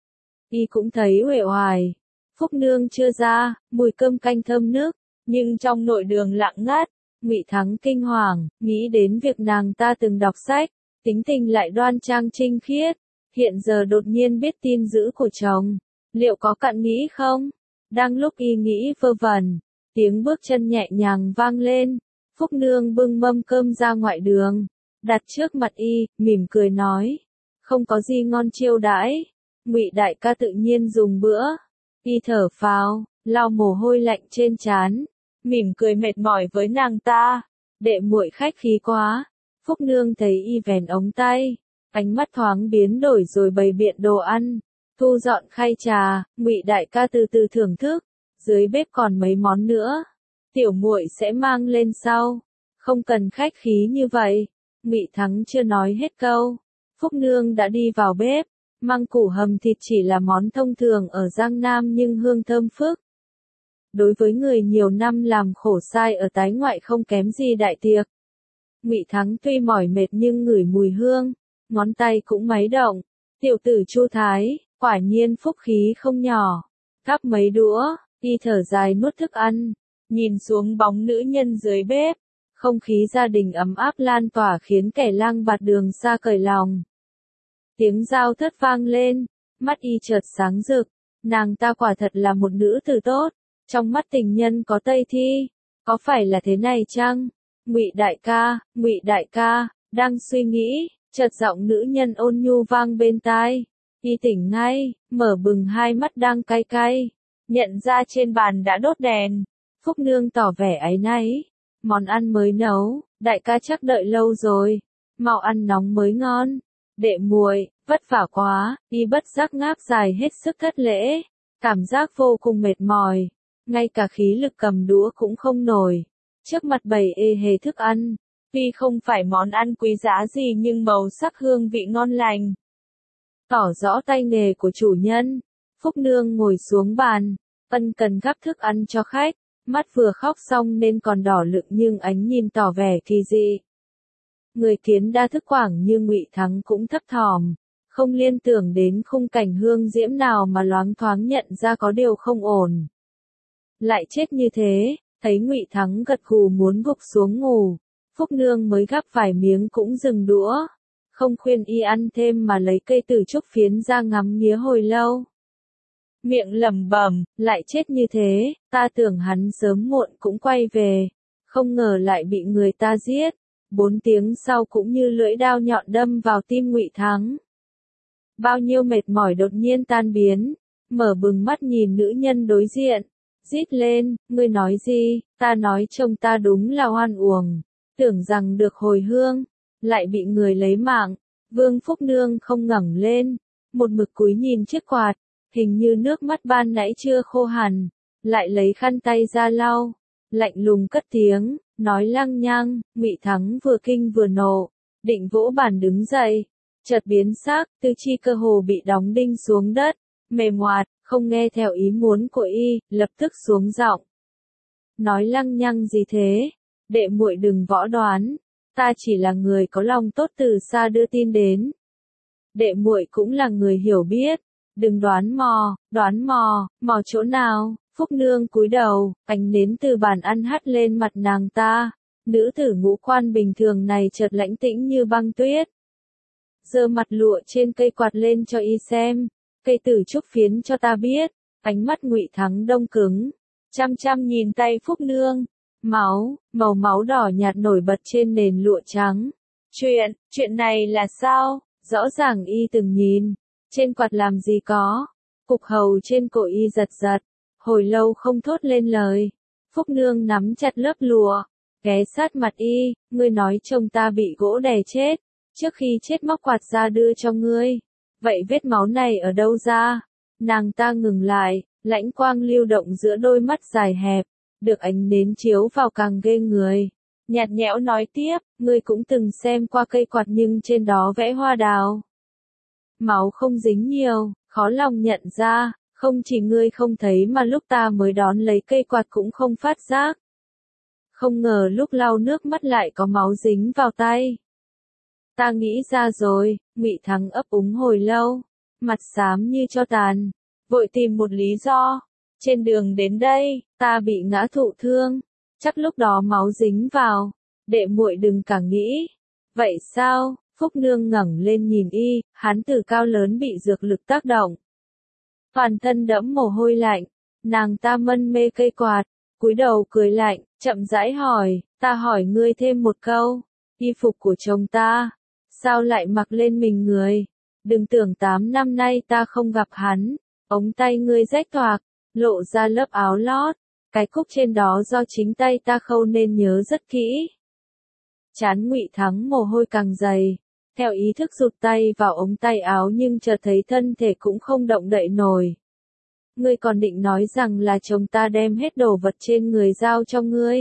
Y cũng thấy uể oải. Phúc Nương chưa ra, mùi cơm canh thơm nước, nhưng trong nội đường lặng ngắt. Ngụy Thắng kinh hoàng, nghĩ đến việc nàng ta từng đọc sách, tính tình lại đoan trang trinh khiết, hiện giờ đột nhiên biết tin dữ của chồng, liệu có cặn nghĩ không? Đang lúc y nghĩ vơ vẩn, tiếng bước chân nhẹ nhàng vang lên, Phúc Nương bưng mâm cơm ra ngoại đường, đặt trước mặt y, mỉm cười nói, không có gì ngon chiêu đãi. Ngụy đại ca tự nhiên dùng bữa. Y thở phào, lau mồ hôi lạnh trên trán, mỉm cười mệt mỏi với nàng ta. Đệ muội khách khí quá. Phúc Nương thấy y vén ống tay, ánh mắt thoáng biến đổi rồi bày biện đồ ăn, thu dọn khay trà. Ngụy đại ca từ từ thưởng thức, dưới bếp còn mấy món nữa, tiểu muội sẽ mang lên sau, không cần khách khí như vậy. Ngụy Thắng chưa nói hết câu, Phúc Nương đã đi vào bếp. Măng củ hầm thịt chỉ là món thông thường ở Giang Nam nhưng hương thơm phức. Đối với người nhiều năm làm khổ sai ở tái ngoại không kém gì đại tiệc. Ngụy Thắng tuy mỏi mệt nhưng ngửi mùi hương, ngón tay cũng máy động. Tiểu tử Chu Thái, quả nhiên phúc khí không nhỏ. Gắp mấy đũa, y thở dài nuốt thức ăn, nhìn xuống bóng nữ nhân dưới bếp. Không khí gia đình ấm áp lan tỏa khiến kẻ lang bạt đường xa cởi lòng. Tiếng dao thớt vang lên, mắt y chợt sáng rực, nàng ta quả thật là một nữ tử tốt, trong mắt tình nhân có Tây Thi, có phải là thế này chăng? Ngụy đại ca, Ngụy đại ca, đang suy nghĩ, chợt giọng nữ nhân ôn nhu vang bên tai, y tỉnh ngay, mở bừng hai mắt đang cay cay, nhận ra trên bàn đã đốt đèn. Phúc Nương tỏ vẻ áy náy, món ăn mới nấu, đại ca chắc đợi lâu rồi, mau ăn nóng mới ngon. Đệ muội, vất vả quá. Y bất giác ngáp dài hết sức thất lễ, cảm giác vô cùng mệt mỏi, ngay cả khí lực cầm đũa cũng không nổi. Trước mặt bày ê hề thức ăn, tuy không phải món ăn quý giá gì nhưng màu sắc hương vị ngon lành, tỏ rõ tay nghề của chủ nhân. Phúc Nương ngồi xuống bàn, ân cần gắp thức ăn cho khách, mắt vừa khóc xong nên còn đỏ lựng nhưng ánh nhìn tỏ vẻ kỳ dị. Người kiến đa thức quảng như Ngụy Thắng cũng thấp thỏm, không liên tưởng đến khung cảnh hương diễm nào mà loáng thoáng nhận ra có điều không ổn. Lại chết như thế, thấy Ngụy Thắng gật gù muốn gục xuống ngủ, Phúc Nương mới gắp vài miếng cũng dừng đũa, không khuyên y ăn thêm mà lấy cây tử trúc phiến ra ngắm nghía hồi lâu. Miệng lẩm bẩm, lại chết như thế, ta tưởng hắn sớm muộn cũng quay về, không ngờ lại bị người ta giết. Bốn tiếng sau cũng như lưỡi dao nhọn đâm vào tim Ngụy Thắng. Bao nhiêu mệt mỏi đột nhiên tan biến, mở bừng mắt nhìn nữ nhân đối diện, rít lên, ngươi nói gì? Ta nói chồng ta đúng là oan uổng, tưởng rằng được hồi hương, lại bị người lấy mạng. Vương Phúc Nương không ngẩng lên, một mực cúi nhìn chiếc quạt, hình như nước mắt ban nãy chưa khô hẳn, lại lấy khăn tay ra lau, lạnh lùng cất tiếng. Nói lăng nhăng. Ngụy Thắng vừa kinh vừa nộ, định vỗ bàn đứng dậy, chợt biến sắc, tư chi cơ hồ bị đóng đinh xuống đất, mềm ngoạt, không nghe theo ý muốn của y, lập tức xuống giọng. Nói lăng nhăng gì thế? Đệ muội đừng võ đoán, ta chỉ là người có lòng tốt từ xa đưa tin đến. Đệ muội cũng là người hiểu biết, đừng đoán mò, đoán mò, mò chỗ nào? Phúc Nương cúi đầu, ánh nến từ bàn ăn hắt lên mặt nàng ta. Nữ tử ngũ quan bình thường này chợt lãnh tĩnh như băng tuyết. Giơ mặt lụa trên cây quạt lên cho y xem, cây tử trúc phiến cho ta biết. Ánh mắt Ngụy Thắng đông cứng, chăm chăm nhìn tay Phúc Nương. Máu, màu máu đỏ nhạt nổi bật trên nền lụa trắng. Chuyện, chuyện này là sao? Rõ ràng y từng nhìn, trên quạt làm gì có. Cục hầu trên cổ y giật giật. Hồi lâu không thốt lên lời, Phúc Nương nắm chặt lớp lụa, ghé sát mặt y, ngươi nói chồng ta bị gỗ đè chết, trước khi chết móc quạt ra đưa cho ngươi, vậy vết máu này ở đâu ra? Nàng ta ngừng lại, lãnh quang lưu động giữa đôi mắt dài hẹp, được ánh nến chiếu vào càng ghê người. Nhạt nhẽo nói tiếp, ngươi cũng từng xem qua cây quạt nhưng trên đó vẽ hoa đào. Máu không dính nhiều, khó lòng nhận ra, không chỉ ngươi không thấy mà lúc ta mới đón lấy cây quạt cũng không phát giác. Không ngờ lúc lau nước mắt lại có máu dính vào tay. Ta nghĩ ra rồi, Ngụy Thắng ấp úng hồi lâu, mặt xám như tro tàn, vội tìm một lý do. Trên đường đến đây, ta bị ngã thụ thương, chắc lúc đó máu dính vào, đệ muội đừng cả nghĩ. Vậy sao? Phúc Nương ngẩng lên nhìn y, hắn từ cao lớn bị dược lực tác động. Toàn thân đẫm mồ hôi lạnh, nàng ta mân mê cây quạt, cúi đầu cười lạnh, chậm rãi hỏi, ta hỏi ngươi thêm một câu, y phục của chồng ta, sao lại mặc lên mình người? Đừng tưởng tám năm nay ta không gặp hắn, ống tay ngươi rách toạc, lộ ra lớp áo lót, cái cúc trên đó do chính tay ta khâu nên nhớ rất kỹ. Trán Ngụy Thắng mồ hôi càng dày, theo ý thức rụt tay vào ống tay áo nhưng chợt thấy thân thể cũng không động đậy nổi. Ngươi còn định nói rằng là chồng ta đem hết đồ vật trên người giao cho ngươi.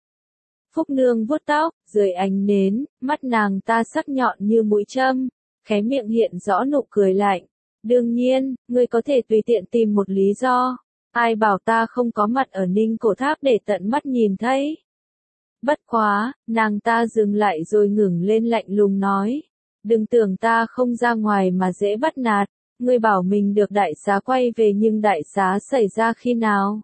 Phúc Nương vuốt tóc, dưới ánh nến, mắt nàng ta sắc nhọn như mũi châm, khóe miệng hiện rõ nụ cười lạnh. Đương nhiên, ngươi có thể tùy tiện tìm một lý do. Ai bảo ta không có mặt ở Ninh Cổ Tháp để tận mắt nhìn thấy. Bất quá, nàng ta dừng lại rồi ngẩng lên lạnh lùng nói. Đừng tưởng ta không ra ngoài mà dễ bắt nạt. Ngươi bảo mình được đại xá quay về nhưng đại xá xảy ra khi nào?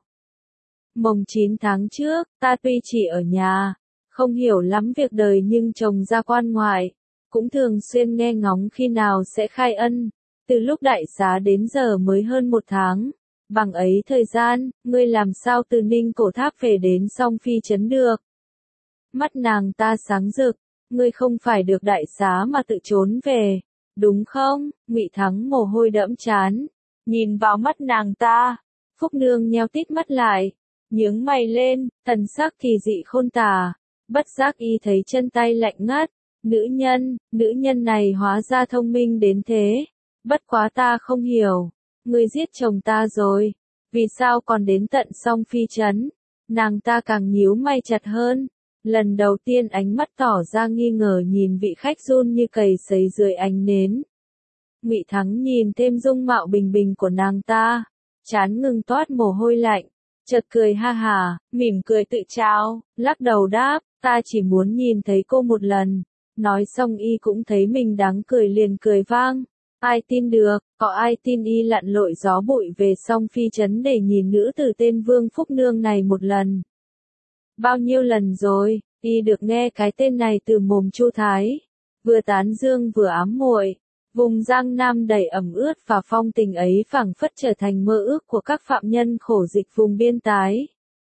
Mồng chín tháng trước, ta tuy chỉ ở nhà, không hiểu lắm việc đời nhưng chồng ra quan ngoại, cũng thường xuyên nghe ngóng khi nào sẽ khai ân. Từ lúc đại xá đến giờ mới hơn một tháng. Bằng ấy thời gian, ngươi làm sao từ Ninh Cổ Tháp về đến Song Phi Trấn được? Mắt nàng ta sáng rực, ngươi không phải được đại xá mà tự trốn về, đúng không? Ngụy Thắng mồ hôi đẫm trán, nhìn vào mắt nàng ta, Phúc Nương nheo tít mắt lại, nhướng mày lên, thần sắc kỳ dị khôn tả, bất giác y thấy chân tay lạnh ngắt, nữ nhân, nữ nhân này hóa ra thông minh đến thế, bất quá ta không hiểu, ngươi giết chồng ta rồi, vì sao còn đến tận Song Phi Trấn? Nàng ta càng nhíu mày chặt hơn. Lần đầu tiên ánh mắt tỏ ra nghi ngờ nhìn vị khách run như cầy sấy dưới ánh nến. Ngụy Thắng nhìn thêm dung mạo bình bình của nàng ta, trán ngừng toát mồ hôi lạnh, chợt cười ha hà, mỉm cười tự trao, lắc đầu đáp, ta chỉ muốn nhìn thấy cô một lần. Nói xong y cũng thấy mình đáng cười liền cười vang. Ai tin được, có ai tin y lặn lội gió bụi về Song Phi Trấn để nhìn nữ tử tên Vương Phúc Nương này một lần. Bao nhiêu lần rồi, y được nghe cái tên này từ mồm Chu Thái, vừa tán dương vừa ám muội, vùng Giang Nam đầy ẩm ướt và phong tình ấy phảng phất trở thành mơ ước của các phạm nhân khổ dịch vùng biên tái,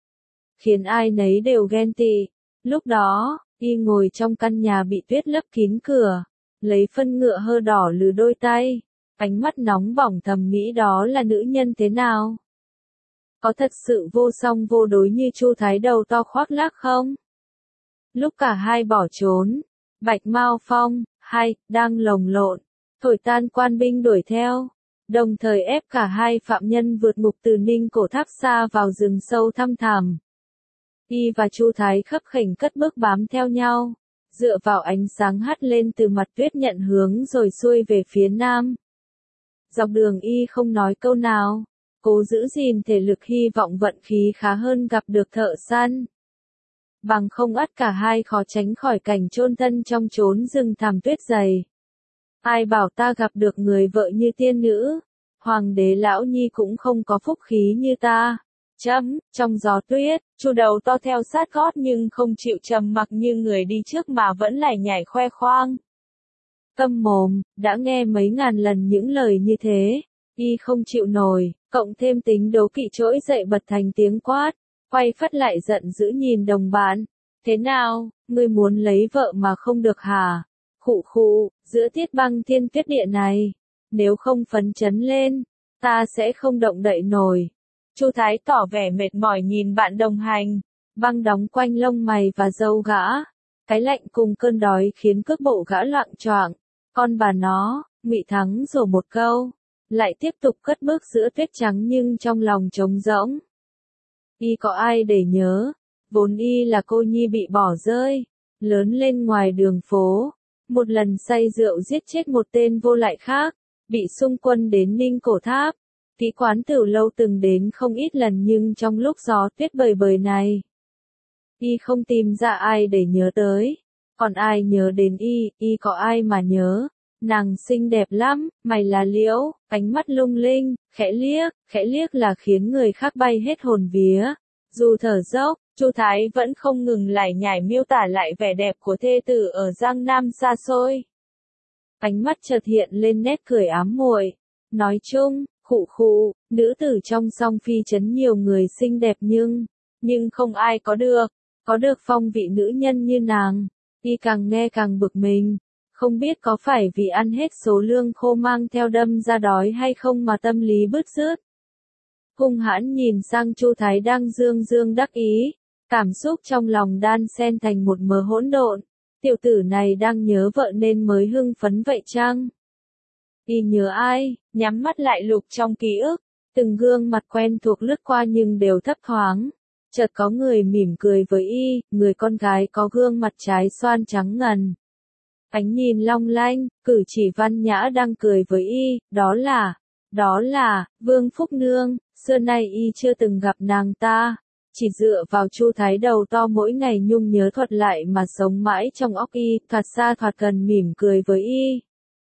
khiến ai nấy đều ghen tị. Lúc đó, y ngồi trong căn nhà bị tuyết lấp kín cửa, lấy phân ngựa hơ đỏ lừ đôi tay, ánh mắt nóng bỏng thầm nghĩ đó là nữ nhân thế nào. Có thật sự vô song vô đối như Chu Thái đầu to khoác lác không? Lúc cả hai bỏ trốn, Bạch Mao Phong, hai, đang lồng lộn, thổi tan quan binh đuổi theo, đồng thời ép cả hai phạm nhân vượt ngục từ Ninh Cổ Tháp xa vào rừng sâu thăm thẳm. Y và Chu Thái khấp khểnh cất bước bám theo nhau, dựa vào ánh sáng hắt lên từ mặt tuyết nhận hướng rồi xuôi về phía nam. Dọc đường y không nói câu nào, cố giữ gìn thể lực hy vọng vận khí khá hơn gặp được thợ săn. Bằng không ắt cả hai khó tránh khỏi cảnh chôn thân trong chốn rừng thẳm tuyết dày. Ai bảo ta gặp được người vợ như tiên nữ, hoàng đế lão nhi cũng không có phúc khí như ta. Chấm, trong gió tuyết, Chu đầu to theo sát gót nhưng không chịu trầm mặc như người đi trước mà vẫn lải nhải khoe khoang. Câm mồm, đã nghe mấy ngàn lần những lời như thế, y không chịu nổi, cộng thêm tính đố kỵ trỗi dậy bật thành tiếng quát, quay phắt lại giận dữ nhìn đồng bạn. Thế nào, ngươi muốn lấy vợ mà không được hả? Khụ khụ, giữa tiết băng thiên tuyết địa này, nếu không phấn chấn lên, ta sẽ không động đậy nổi. Chu Thái tỏ vẻ mệt mỏi nhìn bạn đồng hành, băng đóng quanh lông mày và râu gã. Cái lạnh cùng cơn đói khiến cước bộ gã loạng choạng. Con bà nó, Ngụy Thắng rồ một câu, lại tiếp tục cất bước giữa tuyết trắng nhưng trong lòng trống rỗng. Y có ai để nhớ, vốn y là cô nhi bị bỏ rơi, lớn lên ngoài đường phố, một lần say rượu giết chết một tên vô lại khác, bị xung quân đến Ninh Cổ Tháp. Kỹ quán Tửu Lâu từng đến không ít lần nhưng trong lúc gió tuyết bời bời này, y không tìm ra ai để nhớ tới. Còn ai nhớ đến y, y có ai mà nhớ. Nàng xinh đẹp lắm, mày là liễu, ánh mắt lung linh, khẽ liếc, khẽ liếc là khiến người khác bay hết hồn vía. Dù thở dốc, Chu Thái vẫn không ngừng lải nhải miêu tả lại vẻ đẹp của thê tử ở Giang Nam xa xôi. Ánh mắt chợt hiện lên nét cười ám muội. Nói chung, khụ khụ, nữ tử trong song phi trấn nhiều người xinh đẹp nhưng, nhưng không ai có được, có được phong vị nữ nhân như nàng. Y càng nghe càng bực mình, không biết có phải vì ăn hết số lương khô mang theo đâm ra đói hay không mà tâm lý bứt rứt. Hung hãn nhìn sang Chu Thái đang dương dương đắc ý, cảm xúc trong lòng đan xen thành một mớ hỗn độn. Tiểu tử này đang nhớ vợ nên mới hưng phấn vậy chăng? Y nhớ ai, nhắm mắt lại lục trong ký ức, từng gương mặt quen thuộc lướt qua nhưng đều thấp thoáng. Chợt có người mỉm cười với y, người con gái có gương mặt trái xoan trắng ngần. Ánh nhìn long lanh, cử chỉ văn nhã đang cười với y, đó là, đó là, Vương Phúc Nương, xưa nay y chưa từng gặp nàng ta. Chỉ dựa vào Chu Thái đầu to mỗi ngày nhung nhớ thuật lại mà sống mãi trong óc y, thoạt xa thoạt gần mỉm cười với y.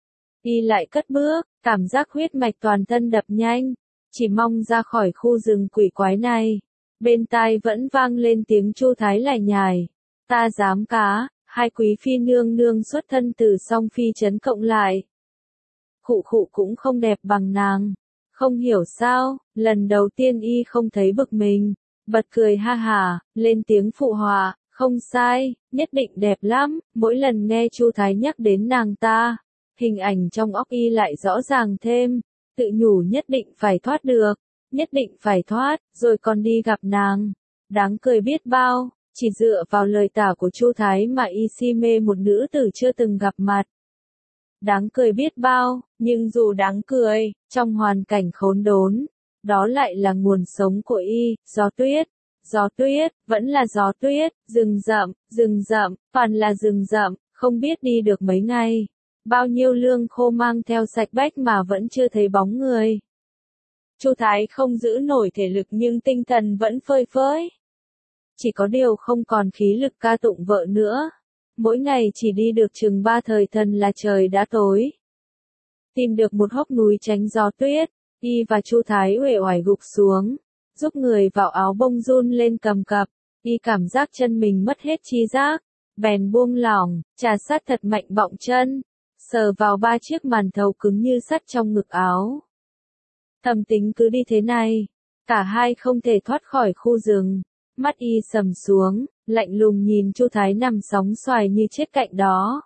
Y lại cất bước, cảm giác huyết mạch toàn thân đập nhanh, chỉ mong ra khỏi khu rừng quỷ quái này. Bên tai vẫn vang lên tiếng Chu Thái lải nhải. Ta dám cá, hai quý phi nương nương xuất thân từ song phi trấn cộng lại. Khụ khụ cũng không đẹp bằng nàng. Không hiểu sao, lần đầu tiên y không thấy bực mình. Bật cười ha hà, lên tiếng phụ họa, không sai, nhất định đẹp lắm. Mỗi lần nghe Chu Thái nhắc đến nàng ta, hình ảnh trong óc y lại rõ ràng thêm. Tự nhủ nhất định phải thoát được. Nhất định phải thoát, rồi còn đi gặp nàng. Đáng cười biết bao, chỉ dựa vào lời tả của Chu Thái mà y si mê một nữ tử chưa từng gặp mặt. Đáng cười biết bao, nhưng dù đáng cười, trong hoàn cảnh khốn đốn, đó lại là nguồn sống của y, gió tuyết. Gió tuyết, vẫn là gió tuyết, rừng rậm, rừng rậm, toàn là rừng rậm, không biết đi được mấy ngày. Bao nhiêu lương khô mang theo sạch bách mà vẫn chưa thấy bóng người. Chu Thái không giữ nổi thể lực nhưng tinh thần vẫn phơi phới. Chỉ có điều không còn khí lực ca tụng vợ nữa. Mỗi ngày chỉ đi được chừng ba thời thần là trời đã tối. Tìm được một hốc núi tránh gió tuyết, y và Chu Thái uể oải gục xuống, giúp người vào áo bông run lên cầm cập. Y cảm giác chân mình mất hết trí giác, bèn buông lỏng, trà sát thật mạnh bọng chân, sờ vào ba chiếc màn thầu cứng như sắt trong ngực áo. Thầm tính cứ đi thế này, cả hai không thể thoát khỏi khu rừng. Mắt y sầm xuống, lạnh lùng nhìn Chu Thái nằm sóng xoài như chết cạnh đó.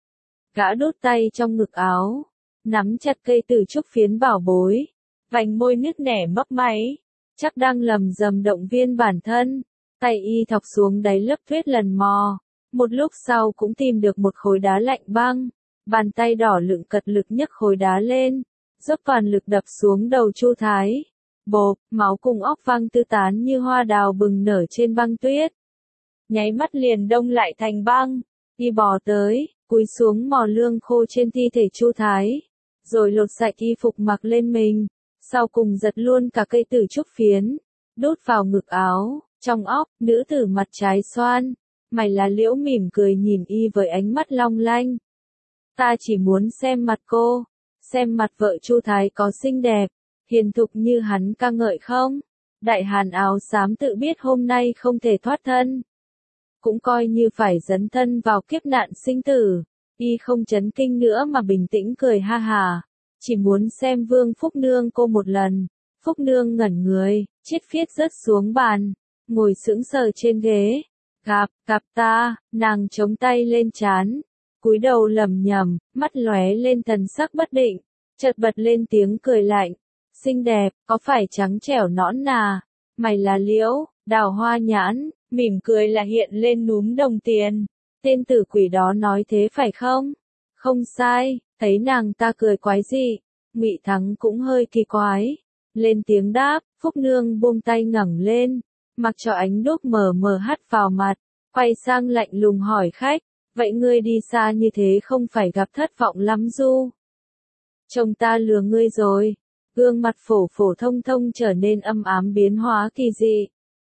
Gã đút tay trong ngực áo, nắm chặt cây tử trúc phiến bảo bối, vành môi nứt nẻ mấp máy, chắc đang lầm rầm động viên bản thân. Tay y thọc xuống đáy lớp tuyết lần mò, một lúc sau cũng tìm được một khối đá lạnh băng, bàn tay đỏ lựng cật lực nhấc khối đá lên, dốc toàn lực đập xuống đầu Chu Thái. Bộp, máu cùng óc văng tứ tán như hoa đào bừng nở trên băng tuyết. Nháy mắt liền đông lại thành băng, y bò tới, cúi xuống mò lương khô trên thi thể Chu Thái, rồi lột sạch y phục mặc lên mình, sau cùng giật luôn cả cây tử trúc phiến, đút vào ngực áo. Trong óc, nữ tử mặt trái xoan, mày là Liễu mỉm cười nhìn y với ánh mắt long lanh. Ta chỉ muốn xem mặt cô, xem mặt vợ Chu Thái có xinh đẹp, hiền thục như hắn ca ngợi không? Đại hàn áo xám tự biết hôm nay không thể thoát thân, cũng coi như phải dấn thân vào kiếp nạn sinh tử. Y không chấn kinh nữa mà bình tĩnh cười ha hà, chỉ muốn xem Vương Phúc Nương cô một lần. Phúc Nương ngẩn người, chiếc phiết rớt xuống bàn, ngồi sững sờ trên ghế. Gặp, gặp ta, nàng chống tay lên trán, cúi đầu lẩm nhẩm, mắt lóe lên thần sắc bất định, chợt bật lên tiếng cười lạnh. Xinh đẹp, có phải trắng trẻo nõn nà? Mày là Liễu, Đào Hoa Nhãn, mỉm cười là hiện lên núm đồng tiền. Tên tử quỷ đó nói thế phải không? Không sai, thấy nàng ta cười quái dị, Ngụy Thắng cũng hơi kỳ quái. Lên tiếng đáp, Phúc Nương buông tay ngẩng lên, mặc cho ánh đuốc mờ mờ hắt vào mặt, quay sang lạnh lùng hỏi khách, vậy ngươi đi xa như thế không phải gặp thất vọng lắm du? Chồng ta lừa ngươi rồi. Gương mặt phổ phổ thông thông trở nên âm ám biến hóa kỳ dị.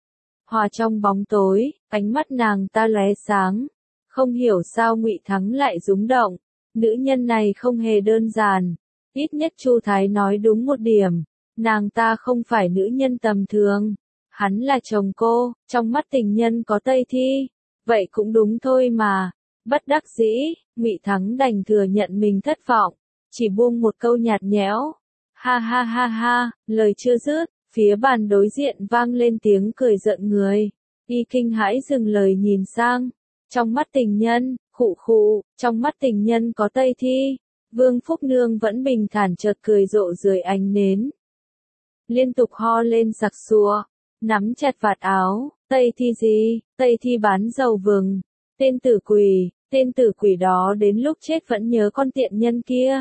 Hòa trong bóng tối, ánh mắt nàng ta lóe sáng. Không hiểu sao Ngụy Thắng lại rúng động. Nữ nhân này không hề đơn giản. Ít nhất Chu Thái nói đúng một điểm. Nàng ta không phải nữ nhân tầm thường. Hắn là chồng cô, trong mắt tình nhân có Tây Thi. Vậy cũng đúng thôi mà. Bất đắc dĩ, Ngụy Thắng đành thừa nhận mình thất vọng. Chỉ buông một câu nhạt nhẽo. Ha ha ha ha, lời chưa dứt, phía bàn đối diện vang lên tiếng cười giận người. Y kinh hãi dừng lời nhìn sang. Trong mắt tình nhân, khụ khụ, trong mắt tình nhân có Tây Thi. Vương Phúc Nương vẫn bình thản chợt cười rộ dưới ánh nến. Liên tục ho lên sặc sụa, nắm chặt vạt áo. Tây Thi gì? Tây Thi bán dầu vừng. Tên tử quỷ, tên tử quỷ đó đến lúc chết vẫn nhớ con tiện nhân kia.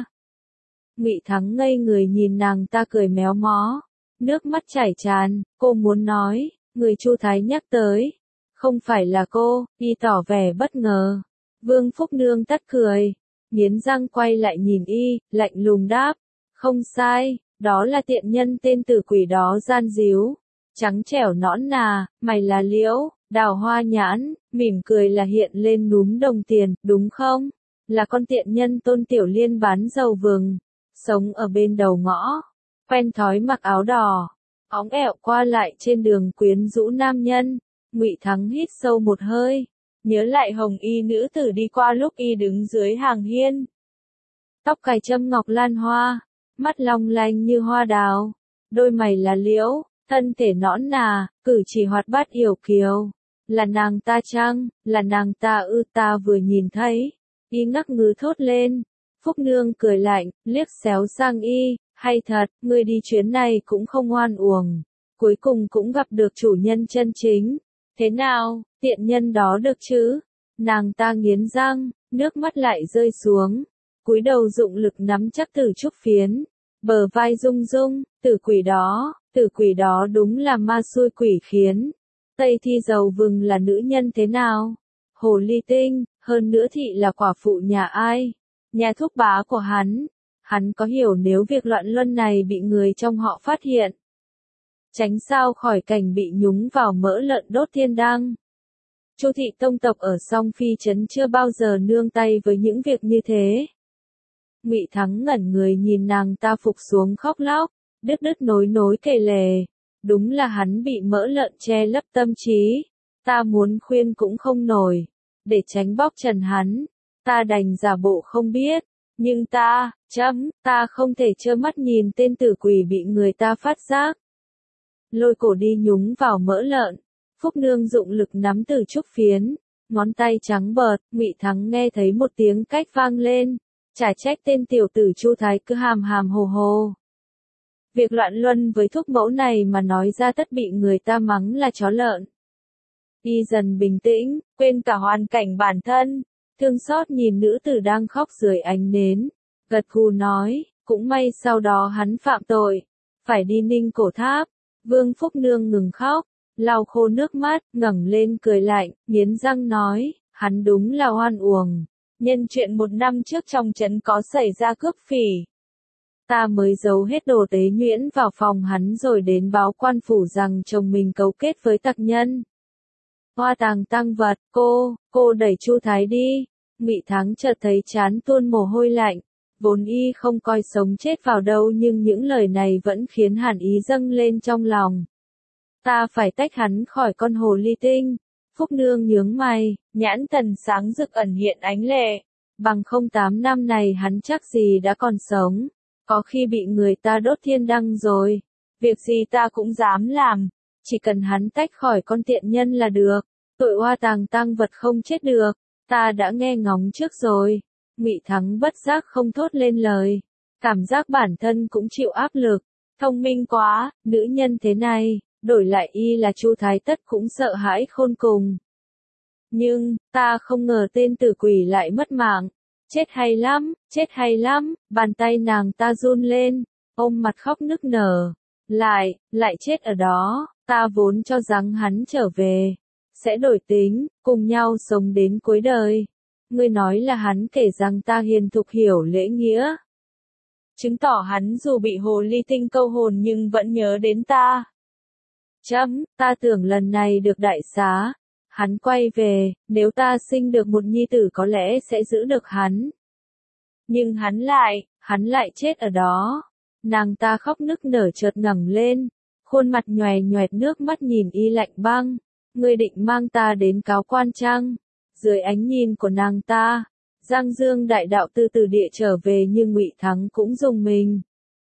Ngụy Thắng ngây người nhìn nàng ta cười méo mó, nước mắt chảy tràn. Cô muốn nói, người Chu Thái nhắc tới, không phải là cô. Y tỏ vẻ bất ngờ. Vương Phúc Nương tắt cười, nghiến răng quay lại nhìn Y, lạnh lùng đáp, không sai, đó là tiện nhân tên tử quỷ đó gian díu. Trắng trẻo nõn nà, mày là Liễu, Đào Hoa Nhãn, mỉm cười là hiện lên núm đồng tiền, đúng không? Là con tiện nhân Tôn Tiểu Liên bán dầu vừng, sống ở bên đầu ngõ, quen thói mặc áo đỏ, óng ẹo qua lại trên đường quyến rũ nam nhân. Ngụy Thắng hít sâu một hơi, nhớ lại hồng y nữ tử đi qua lúc y đứng dưới hàng hiên. Tóc cài châm ngọc lan hoa, mắt long lanh như hoa đào, đôi mày là liễu, thân thể nõn nà, cử chỉ hoạt bát yểu kiều. Là nàng ta chăng, là nàng ta ư? Ta vừa nhìn thấy. Y ngắc ngứ thốt lên. Phúc Nương cười lạnh, liếc xéo sang Y, hay thật, ngươi đi chuyến này cũng không oan uổng. Cuối cùng cũng gặp được chủ nhân chân chính. Thế nào, tiện nhân đó được chứ? Nàng ta nghiến răng, nước mắt lại rơi xuống. Cúi đầu dụng lực nắm chắc Tử Trúc Phiến. Bờ vai rung rung, tử quỷ đó, tử quỷ đó đúng là ma xui quỷ khiến. Tây Thi dầu vừng là nữ nhân thế nào? Hồ ly tinh, hơn nữa thị là quả phụ nhà ai? Nhà thúc bá của hắn. Hắn có hiểu nếu việc loạn luân này bị người trong họ phát hiện, tránh sao khỏi cảnh bị nhúng vào mỡ lợn đốt thiên đăng. Chu thị tông tộc ở Song Phi trấn chưa bao giờ nương tay với những việc như thế. Ngụy Thắng ngẩn người nhìn nàng ta phục xuống khóc lóc, đứt đứt nối nối kể lể. Đúng là hắn bị mỡ lợn che lấp tâm trí. Ta muốn khuyên cũng không nổi. Để tránh bóc trần hắn, ta đành giả bộ không biết. Nhưng ta, chấm, ta không thể trơ mắt nhìn tên tử quỷ bị người ta phát giác. Lôi cổ đi nhúng vào mỡ lợn. Phúc Nương dụng lực nắm Tử Trúc Phiến, ngón tay trắng bợt. Ngụy Thắng nghe thấy một tiếng cách vang lên. Chả trách tên tiểu tử Chu Thái cứ hàm hàm hồ hồ. Việc loạn luân với thúc mẫu này mà nói ra tất bị người ta mắng là chó lợn. Y dần bình tĩnh, quên cả hoàn cảnh bản thân, thương xót nhìn nữ tử đang khóc dưới ánh nến, gật gù nói, cũng may sau đó hắn phạm tội, phải đi Ninh Cổ Tháp. Vương Phúc Nương ngừng khóc, lau khô nước mắt, ngẩng lên cười lạnh, nghiến răng nói, hắn đúng là oan uổng. Nhân chuyện một năm trước trong trấn có xảy ra cướp phỉ, ta mới giấu hết đồ tế nhuyễn vào phòng hắn rồi đến báo quan phủ rằng chồng mình cấu kết với tặc nhân. Hoa tàng tăng vật, cô, cô đẩy Chu Thái đi. Ngụy Thắng chợt thấy chán tuôn mồ hôi lạnh, vốn Y không coi sống chết vào đâu nhưng những lời này vẫn khiến hàn ý dâng lên trong lòng. Ta phải tách hắn khỏi con hồ ly tinh. Phúc Nương nhướng mày, nhãn thần sáng rực ẩn hiện ánh lệ. Bằng không tám năm này hắn chắc gì đã còn sống. Có khi bị người ta đốt thiên đăng rồi. Việc gì ta cũng dám làm. Chỉ cần hắn tách khỏi con tiện nhân là được. Tội oa tàng tăng vật không chết được. Ta đã nghe ngóng trước rồi. Ngụy Thắng bất giác không thốt lên lời. Cảm giác bản thân cũng chịu áp lực. Thông minh quá, nữ nhân thế này, đổi lại Y là Chu Thái tất cũng sợ hãi khôn cùng. Nhưng, ta không ngờ tên tử quỷ lại mất mạng. Chết hay lắm, chết hay lắm, bàn tay nàng ta run lên, ôm mặt khóc nức nở. Lại, lại chết ở đó, ta vốn cho rằng hắn trở về, sẽ đổi tính, cùng nhau sống đến cuối đời. Ngươi nói là hắn kể rằng ta hiền thục hiểu lễ nghĩa. chứng tỏ hắn dù bị hồ ly tinh câu hồn nhưng vẫn nhớ đến ta. Chấm, ta tưởng lần này được đại xá. Hắn quay về, nếu ta sinh được một nhi tử có lẽ sẽ giữ được hắn. Nhưng hắn lại, hắn lại chết ở đó. Nàng ta khóc nức nở chợt ngẩng lên, khuôn mặt nhòe nhoẹt nước mắt nhìn y lạnh băng. Ngươi định mang ta đến cáo quan chăng? Dưới ánh nhìn của nàng ta, Giang Dương đại đạo từ từ địa trở về nhưng Ngụy Thắng cũng rùng mình.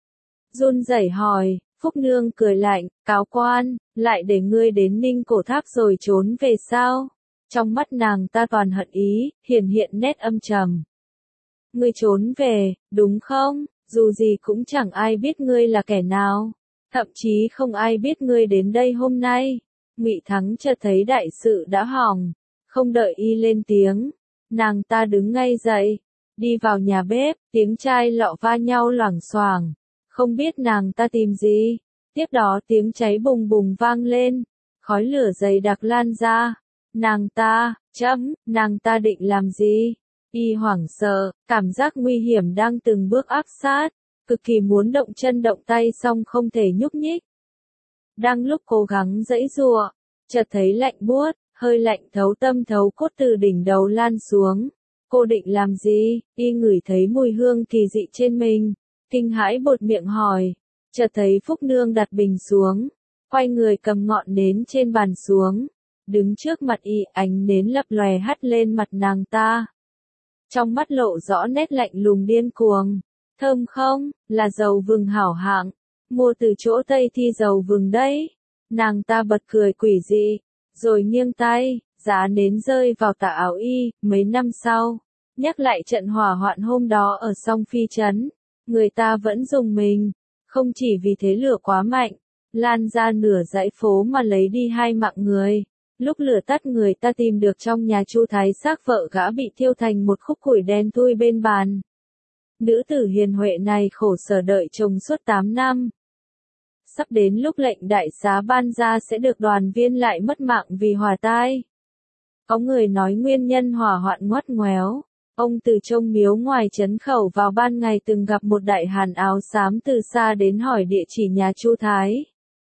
Run rẩy hỏi, Phúc Nương cười lạnh, cáo quan, lại để ngươi đến Ninh Cổ Tháp rồi trốn về sao? Trong mắt nàng ta toàn hận ý, hiển hiện nét âm trầm. Ngươi trốn về, đúng không? Dù gì cũng chẳng ai biết ngươi là kẻ nào. Thậm chí không ai biết ngươi đến đây hôm nay. Ngụy Thắng chợt thấy đại sự đã hỏng. Không đợi y lên tiếng. Nàng ta đứng ngay dậy. Đi vào nhà bếp, tiếng chai lọ va nhau loảng xoảng. Không biết nàng ta tìm gì. Tiếp đó tiếng cháy bùng bùng vang lên. Khói lửa dày đặc lan ra. Nàng ta, chấm, nàng ta định làm gì? Y hoảng sợ, cảm giác nguy hiểm đang từng bước áp sát. Cực kỳ muốn động chân động tay song không thể nhúc nhích. Đang lúc cố gắng giãy giụa, chợt thấy lạnh buốt, hơi lạnh thấu tâm thấu cốt từ đỉnh đầu lan xuống. Cô định làm gì? Y ngửi thấy mùi hương kỳ dị trên mình, kinh hãi buột miệng hỏi. Chợt thấy Phúc Nương đặt bình xuống, quay người cầm ngọn nến trên bàn xuống, đứng trước mặt y, ánh nến lập lòe hắt lên mặt nàng ta. Trong mắt lộ rõ nét lạnh lùng điên cuồng. Thơm không? Là dầu vừng hảo hạng, mua từ chỗ Tây Thi dầu vừng đấy. Nàng ta bật cười quỷ dị, rồi nghiêng tay, giá nến rơi vào tà áo y. Mấy năm sau, nhắc lại trận hỏa hoạn hôm đó ở Song Phi Trấn, người ta vẫn rùng mình, không chỉ vì thế lửa quá mạnh, lan ra nửa dãy phố mà lấy đi hai mạng người. Lúc lửa tắt người ta tìm được trong nhà Chu Thái xác vợ gã bị thiêu thành một khúc củi đen thui bên bàn. Nữ tử hiền huệ này khổ sở đợi chồng suốt tám năm. Sắp đến lúc lệnh đại xá ban ra sẽ được đoàn viên lại mất mạng vì hỏa tai. Có người nói nguyên nhân hỏa hoạn ngoắt ngoéo. Ông từ trông miếu ngoài trấn khẩu vào ban ngày từng gặp một đại hán áo xám từ xa đến hỏi địa chỉ nhà Chu Thái.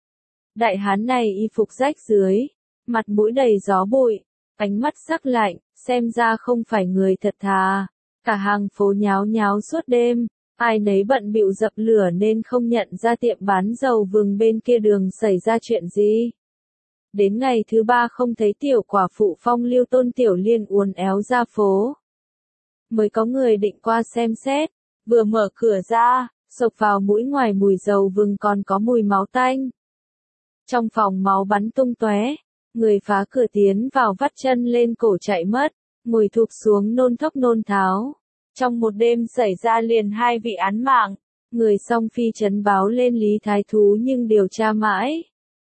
Đại hán này y phục rách rưới, mặt mũi đầy gió bụi, ánh mắt sắc lạnh, xem ra không phải người thật thà. Cả hàng phố nháo nháo suốt đêm, ai nấy bận bịu dập lửa nên không nhận ra tiệm bán dầu vừng bên kia đường xảy ra chuyện gì. Đến ngày thứ ba không thấy tiểu quả phụ Phong Lưu Tôn Tiểu Liên uốn éo ra phố. Mới có người định qua xem xét, vừa mở cửa ra, xộc vào mũi ngoài mùi dầu vừng còn có mùi máu tanh. Trong phòng máu bắn tung tóe, người phá cửa tiến vào vắt chân lên cổ chạy mất, ngồi thụp xuống nôn thốc nôn tháo. Trong một đêm xảy ra liền hai vị án mạng, người Song Phi trấn báo lên Lý Thái Thú nhưng điều tra mãi.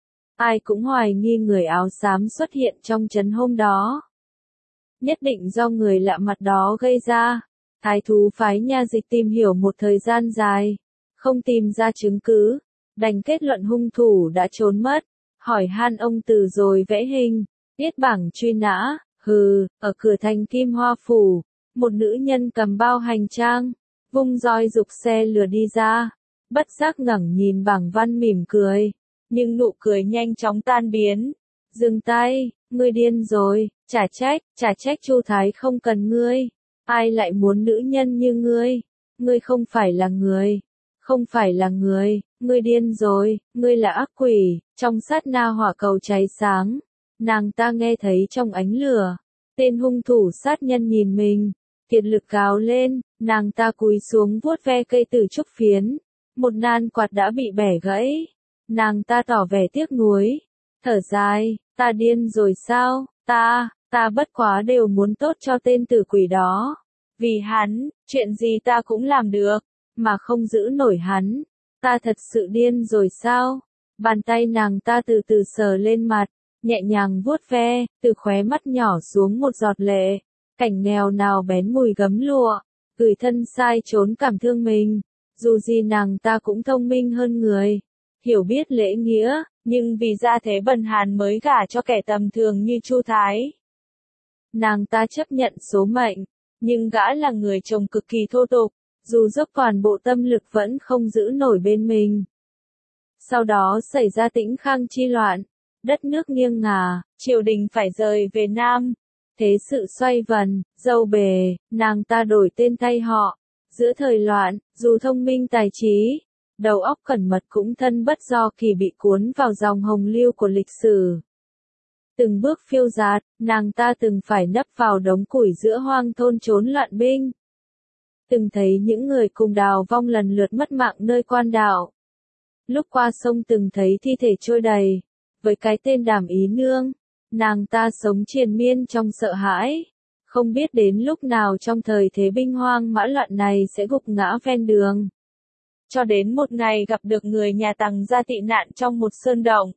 Ai cũng hoài nghi người áo xám xuất hiện trong trấn hôm đó. Nhất định do người lạ mặt đó gây ra. Thái Thú phái nha dịch tìm hiểu một thời gian dài, không tìm ra chứng cứ, đành kết luận hung thủ đã trốn mất. Hỏi han ông Từ rồi vẽ hình, viết bảng truy nã. Hừ, ở cửa thành Kim Hoa Phủ, một nữ nhân cầm bao hành trang, vung roi giục xe lừa đi ra, bất giác ngẩng nhìn bảng văn mỉm cười, nhưng nụ cười nhanh chóng tan biến. Dừng tay, ngươi điên rồi, chả trách, chả trách Chu Thái không cần ngươi, ai lại muốn nữ nhân như ngươi, ngươi không phải là người, không phải là người, ngươi điên rồi, ngươi là ác quỷ. Trong sát na hỏa cầu cháy sáng, nàng ta nghe thấy trong ánh lửa, tên hung thủ sát nhân nhìn mình, kiệt lực gào lên, nàng ta cúi xuống vuốt ve cây tử trúc phiến, một nan quạt đã bị bẻ gãy, nàng ta tỏ vẻ tiếc nuối, thở dài, ta điên rồi sao, ta, ta bất quá đều muốn tốt cho tên tử quỷ đó, vì hắn, chuyện gì ta cũng làm được, mà không giữ nổi hắn, ta thật sự điên rồi sao? Bàn tay nàng ta từ từ sờ lên mặt, nhẹ nhàng vuốt ve, từ khóe mắt nhỏ xuống một giọt lệ. Cảnh nghèo nào bén mùi gấm lụa, gửi thân sai trốn cảm thương mình. Dù gì nàng ta cũng thông minh hơn người, hiểu biết lễ nghĩa, nhưng vì gia thế bần hàn mới gả cho kẻ tầm thường như Chu Thái. Nàng ta chấp nhận số mệnh, nhưng gã là người chồng cực kỳ thô tục, dù dốc toàn bộ tâm lực vẫn không giữ nổi bên mình. Sau đó xảy ra Tĩnh Khang chi loạn, đất nước nghiêng ngả, triều đình phải rời về Nam. Thế sự xoay vần, dâu bề, nàng ta đổi tên thay họ. Giữa thời loạn, dù thông minh tài trí, đầu óc cẩn mật cũng thân bất do kỳ bị cuốn vào dòng hồng lưu của lịch sử. Từng bước phiêu dạt, nàng ta từng phải nấp vào đống củi giữa hoang thôn trốn loạn binh. Từng thấy những người cùng đào vong lần lượt mất mạng nơi quan đạo. Lúc qua sông từng thấy thi thể trôi đầy. Với cái tên Đàm Ý Nương, nàng ta sống triền miên trong sợ hãi. Không biết đến lúc nào trong thời thế binh hoang mã loạn này sẽ gục ngã ven đường. Cho đến một ngày gặp được người nhà Tằng gia tị nạn trong một sơn động.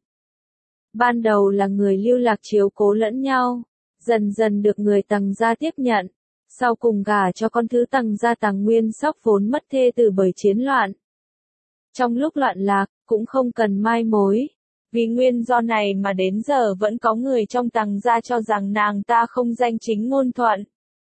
Ban đầu là người lưu lạc chiếu cố lẫn nhau, dần dần được người Tằng gia tiếp nhận, sau cùng gả cho con thứ Tằng gia Tằng Nguyên Sóc vốn mất thê từ bởi chiến loạn. Trong lúc loạn lạc, cũng không cần mai mối, vì nguyên do này mà đến giờ vẫn có người trong Tằng gia cho rằng nàng ta không danh chính ngôn thuận.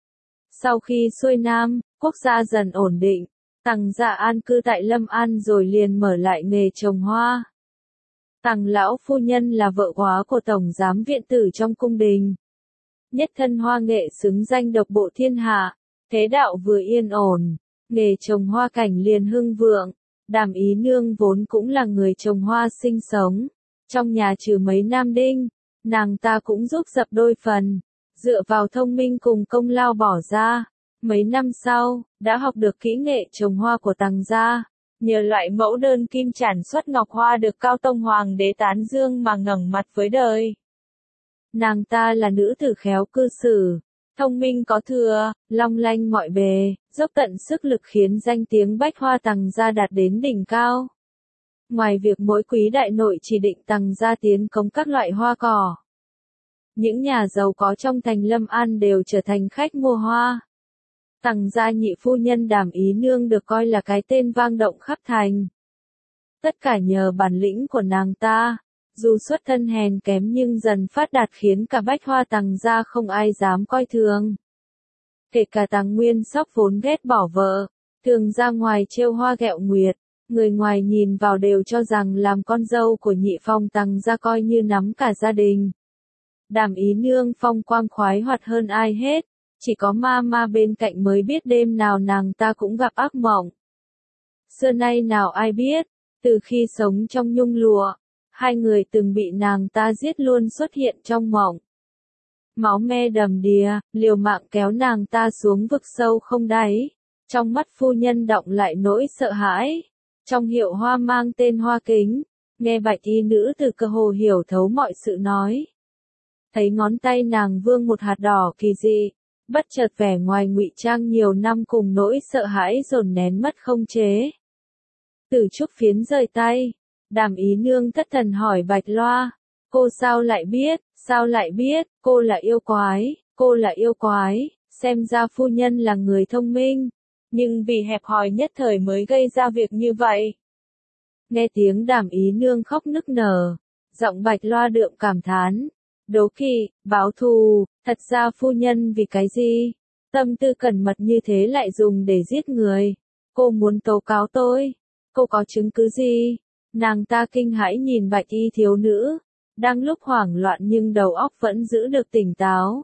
Sau khi xuôi Nam, quốc gia dần ổn định, Tằng gia an cư tại Lâm An rồi liền mở lại nghề trồng hoa. Tằng lão phu nhân là vợ góa của tổng giám viện tử trong cung đình. Nhất thân hoa nghệ xứng danh độc bộ thiên hạ, thế đạo vừa yên ổn, nghề trồng hoa cảnh liền hưng vượng. Đàm Ý Nương vốn cũng là người trồng hoa sinh sống, trong nhà trừ mấy nam đinh, nàng ta cũng giúp dập đôi phần, dựa vào thông minh cùng công lao bỏ ra. Mấy năm sau, đã học được kỹ nghệ trồng hoa của Tằng gia, nhờ loại mẫu đơn kim trản xuất ngọc hoa được Cao Tông Hoàng đế tán dương mà ngẩng mặt với đời. Nàng ta là nữ tử khéo cư xử, thông minh có thừa, long lanh mọi bề, dốc tận sức lực khiến danh tiếng bách hoa Tằng gia đạt đến đỉnh cao. Ngoài việc mỗi quý đại nội chỉ định Tằng gia tiến cống các loại hoa cỏ, những nhà giàu có trong thành Lâm An đều trở thành khách mua hoa. Tằng gia nhị phu nhân Đàm Ý Nương được coi là cái tên vang động khắp thành. Tất cả nhờ bản lĩnh của nàng ta, dù xuất thân hèn kém nhưng dần phát đạt khiến cả bách hoa Tằng gia không ai dám coi thường. Kể cả Tằng Nguyên Sóc vốn ghét bỏ vợ, thường ra ngoài trêu hoa ghẹo nguyệt, người ngoài nhìn vào đều cho rằng làm con dâu của nhị phong Tằng gia coi như nắm cả gia đình. Đàm Ý Nương phong quang khoái hoạt hơn ai hết. Chỉ có ma ma bên cạnh mới biết đêm nào nàng ta cũng gặp ác mộng. Xưa nay nào ai biết, từ khi sống trong nhung lụa, hai người từng bị nàng ta giết luôn xuất hiện trong mộng. Máu me đầm đìa, liều mạng kéo nàng ta xuống vực sâu không đáy. Trong mắt phu nhân đọng lại nỗi sợ hãi. Trong hiệu hoa mang tên Hoa Kính, nghe bạch y nữ từ cơ hồ hiểu thấu mọi sự nói. Thấy ngón tay nàng vương một hạt đỏ kỳ dị. Bất chợt vẻ ngoài ngụy trang nhiều năm cùng nỗi sợ hãi dồn nén mất không chế. Tử Trúc phiến rời tay, Đàm Ý Nương thất thần hỏi Bạch Loa, cô sao lại biết, sao lại biết, cô là yêu quái, cô là yêu quái, xem ra phu nhân là người thông minh, nhưng vì hẹp hòi nhất thời mới gây ra việc như vậy. Nghe tiếng Đàm Ý Nương khóc nức nở, giọng Bạch Loa đượm cảm thán. Đố kỵ, báo thù, thật ra phu nhân vì cái gì? Tâm tư cẩn mật như thế lại dùng để giết người. Cô muốn tố cáo tôi. Cô có chứng cứ gì? Nàng ta kinh hãi nhìn bạch y thiếu nữ. Đang lúc hoảng loạn nhưng đầu óc vẫn giữ được tỉnh táo.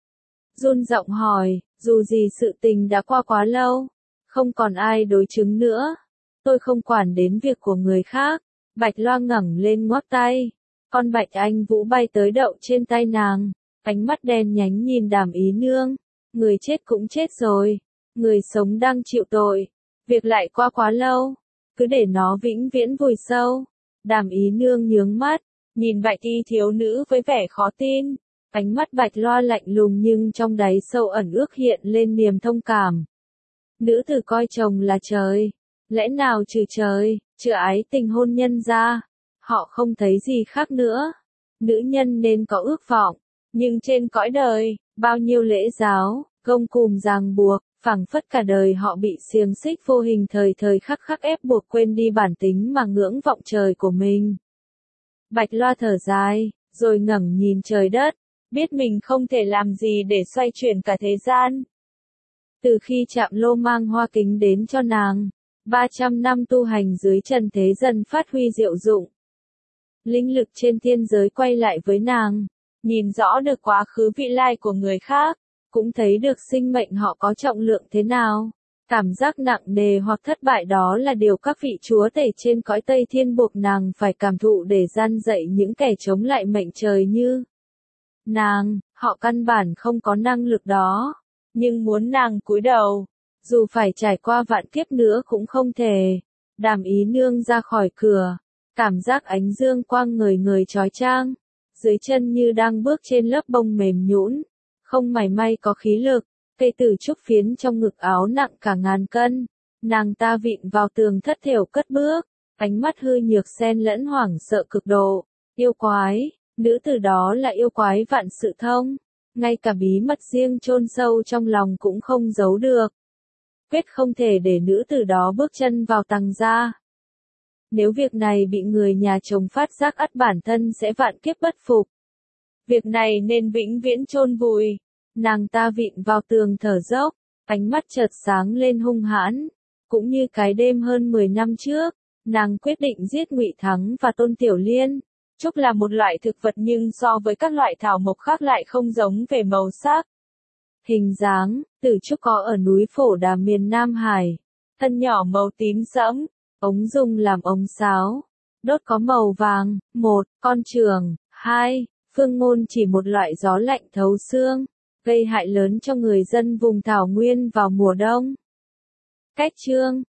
Run giọng hỏi, dù gì sự tình đã qua quá lâu. Không còn ai đối chứng nữa. Tôi không quản đến việc của người khác. Bạch Loa ngẩng lên ngoắc tay. Con bạch anh vũ bay tới đậu trên tay nàng, ánh mắt đen nhánh nhìn Đàm Ý Nương, người chết cũng chết rồi, người sống đang chịu tội, việc lại qua quá lâu, cứ để nó vĩnh viễn vùi sâu. Đàm Ý Nương nhướng mắt, nhìn bạch y thiếu nữ với vẻ khó tin, ánh mắt Bạch Loa lạnh lùng nhưng trong đáy sâu ẩn ước hiện lên niềm thông cảm. Nữ tử coi chồng là trời, lẽ nào trừ trời, trừ ái tình hôn nhân ra. Họ không thấy gì khác nữa. Nữ nhân nên có ước vọng, nhưng trên cõi đời, bao nhiêu lễ giáo, gông cùm ràng buộc, phảng phất cả đời họ bị xiềng xích vô hình thời thời khắc khắc ép buộc quên đi bản tính mà ngưỡng vọng trời của mình. Bạch Loa thở dài, rồi ngẩng nhìn trời đất, biết mình không thể làm gì để xoay chuyển cả thế gian. Từ khi chạm lô mang hoa kính đến cho nàng, ba trăm năm tu hành dưới trần thế dần phát huy diệu dụng. Linh lực trên thiên giới quay lại với nàng, nhìn rõ được quá khứ vị lai của người khác, cũng thấy được sinh mệnh họ có trọng lượng thế nào. Cảm giác nặng nề hoặc thất bại đó là điều các vị chúa tể trên cõi Tây Thiên buộc nàng phải cảm thụ để gian dạy những kẻ chống lại mệnh trời như nàng. Họ căn bản không có năng lực đó, nhưng muốn nàng cúi đầu, dù phải trải qua vạn kiếp nữa cũng không thể. Đàm Ý Nương ra khỏi cửa, cảm giác ánh dương quang ngời ngời chói chang, dưới chân như đang bước trên lớp bông mềm nhũn, không mảy may có khí lực. Cây tử trúc phiến trong ngực áo nặng cả ngàn cân, nàng ta vịn vào tường thất thểu cất bước, ánh mắt hư nhược xen lẫn hoảng sợ cực độ. Yêu quái, nữ tử đó là yêu quái vạn sự thông, ngay cả bí mật riêng chôn sâu trong lòng cũng không giấu được. Quyết không thể để nữ tử đó bước chân vào tầng gia. Nếu việc này bị người nhà chồng phát giác ắt bản thân sẽ vạn kiếp bất phục. Việc này nên vĩnh viễn chôn vùi. Nàng ta vịn vào tường thở dốc, ánh mắt chợt sáng lên hung hãn, cũng như cái đêm hơn mười năm trước, nàng quyết định giết Ngụy Thắng và Tôn Tiểu Liên. Trúc là một loại thực vật nhưng so với các loại thảo mộc khác lại không giống về màu sắc, hình dáng. Tử trúc có ở núi Phổ Đà miền Nam Hải, thân nhỏ màu tím sẫm, ống dùng làm ống sáo, đốt có màu vàng. Một, con trường. Hai, phương ngôn chỉ một loại gió lạnh thấu xương, gây hại lớn cho người dân vùng thảo nguyên vào mùa đông. Cách chương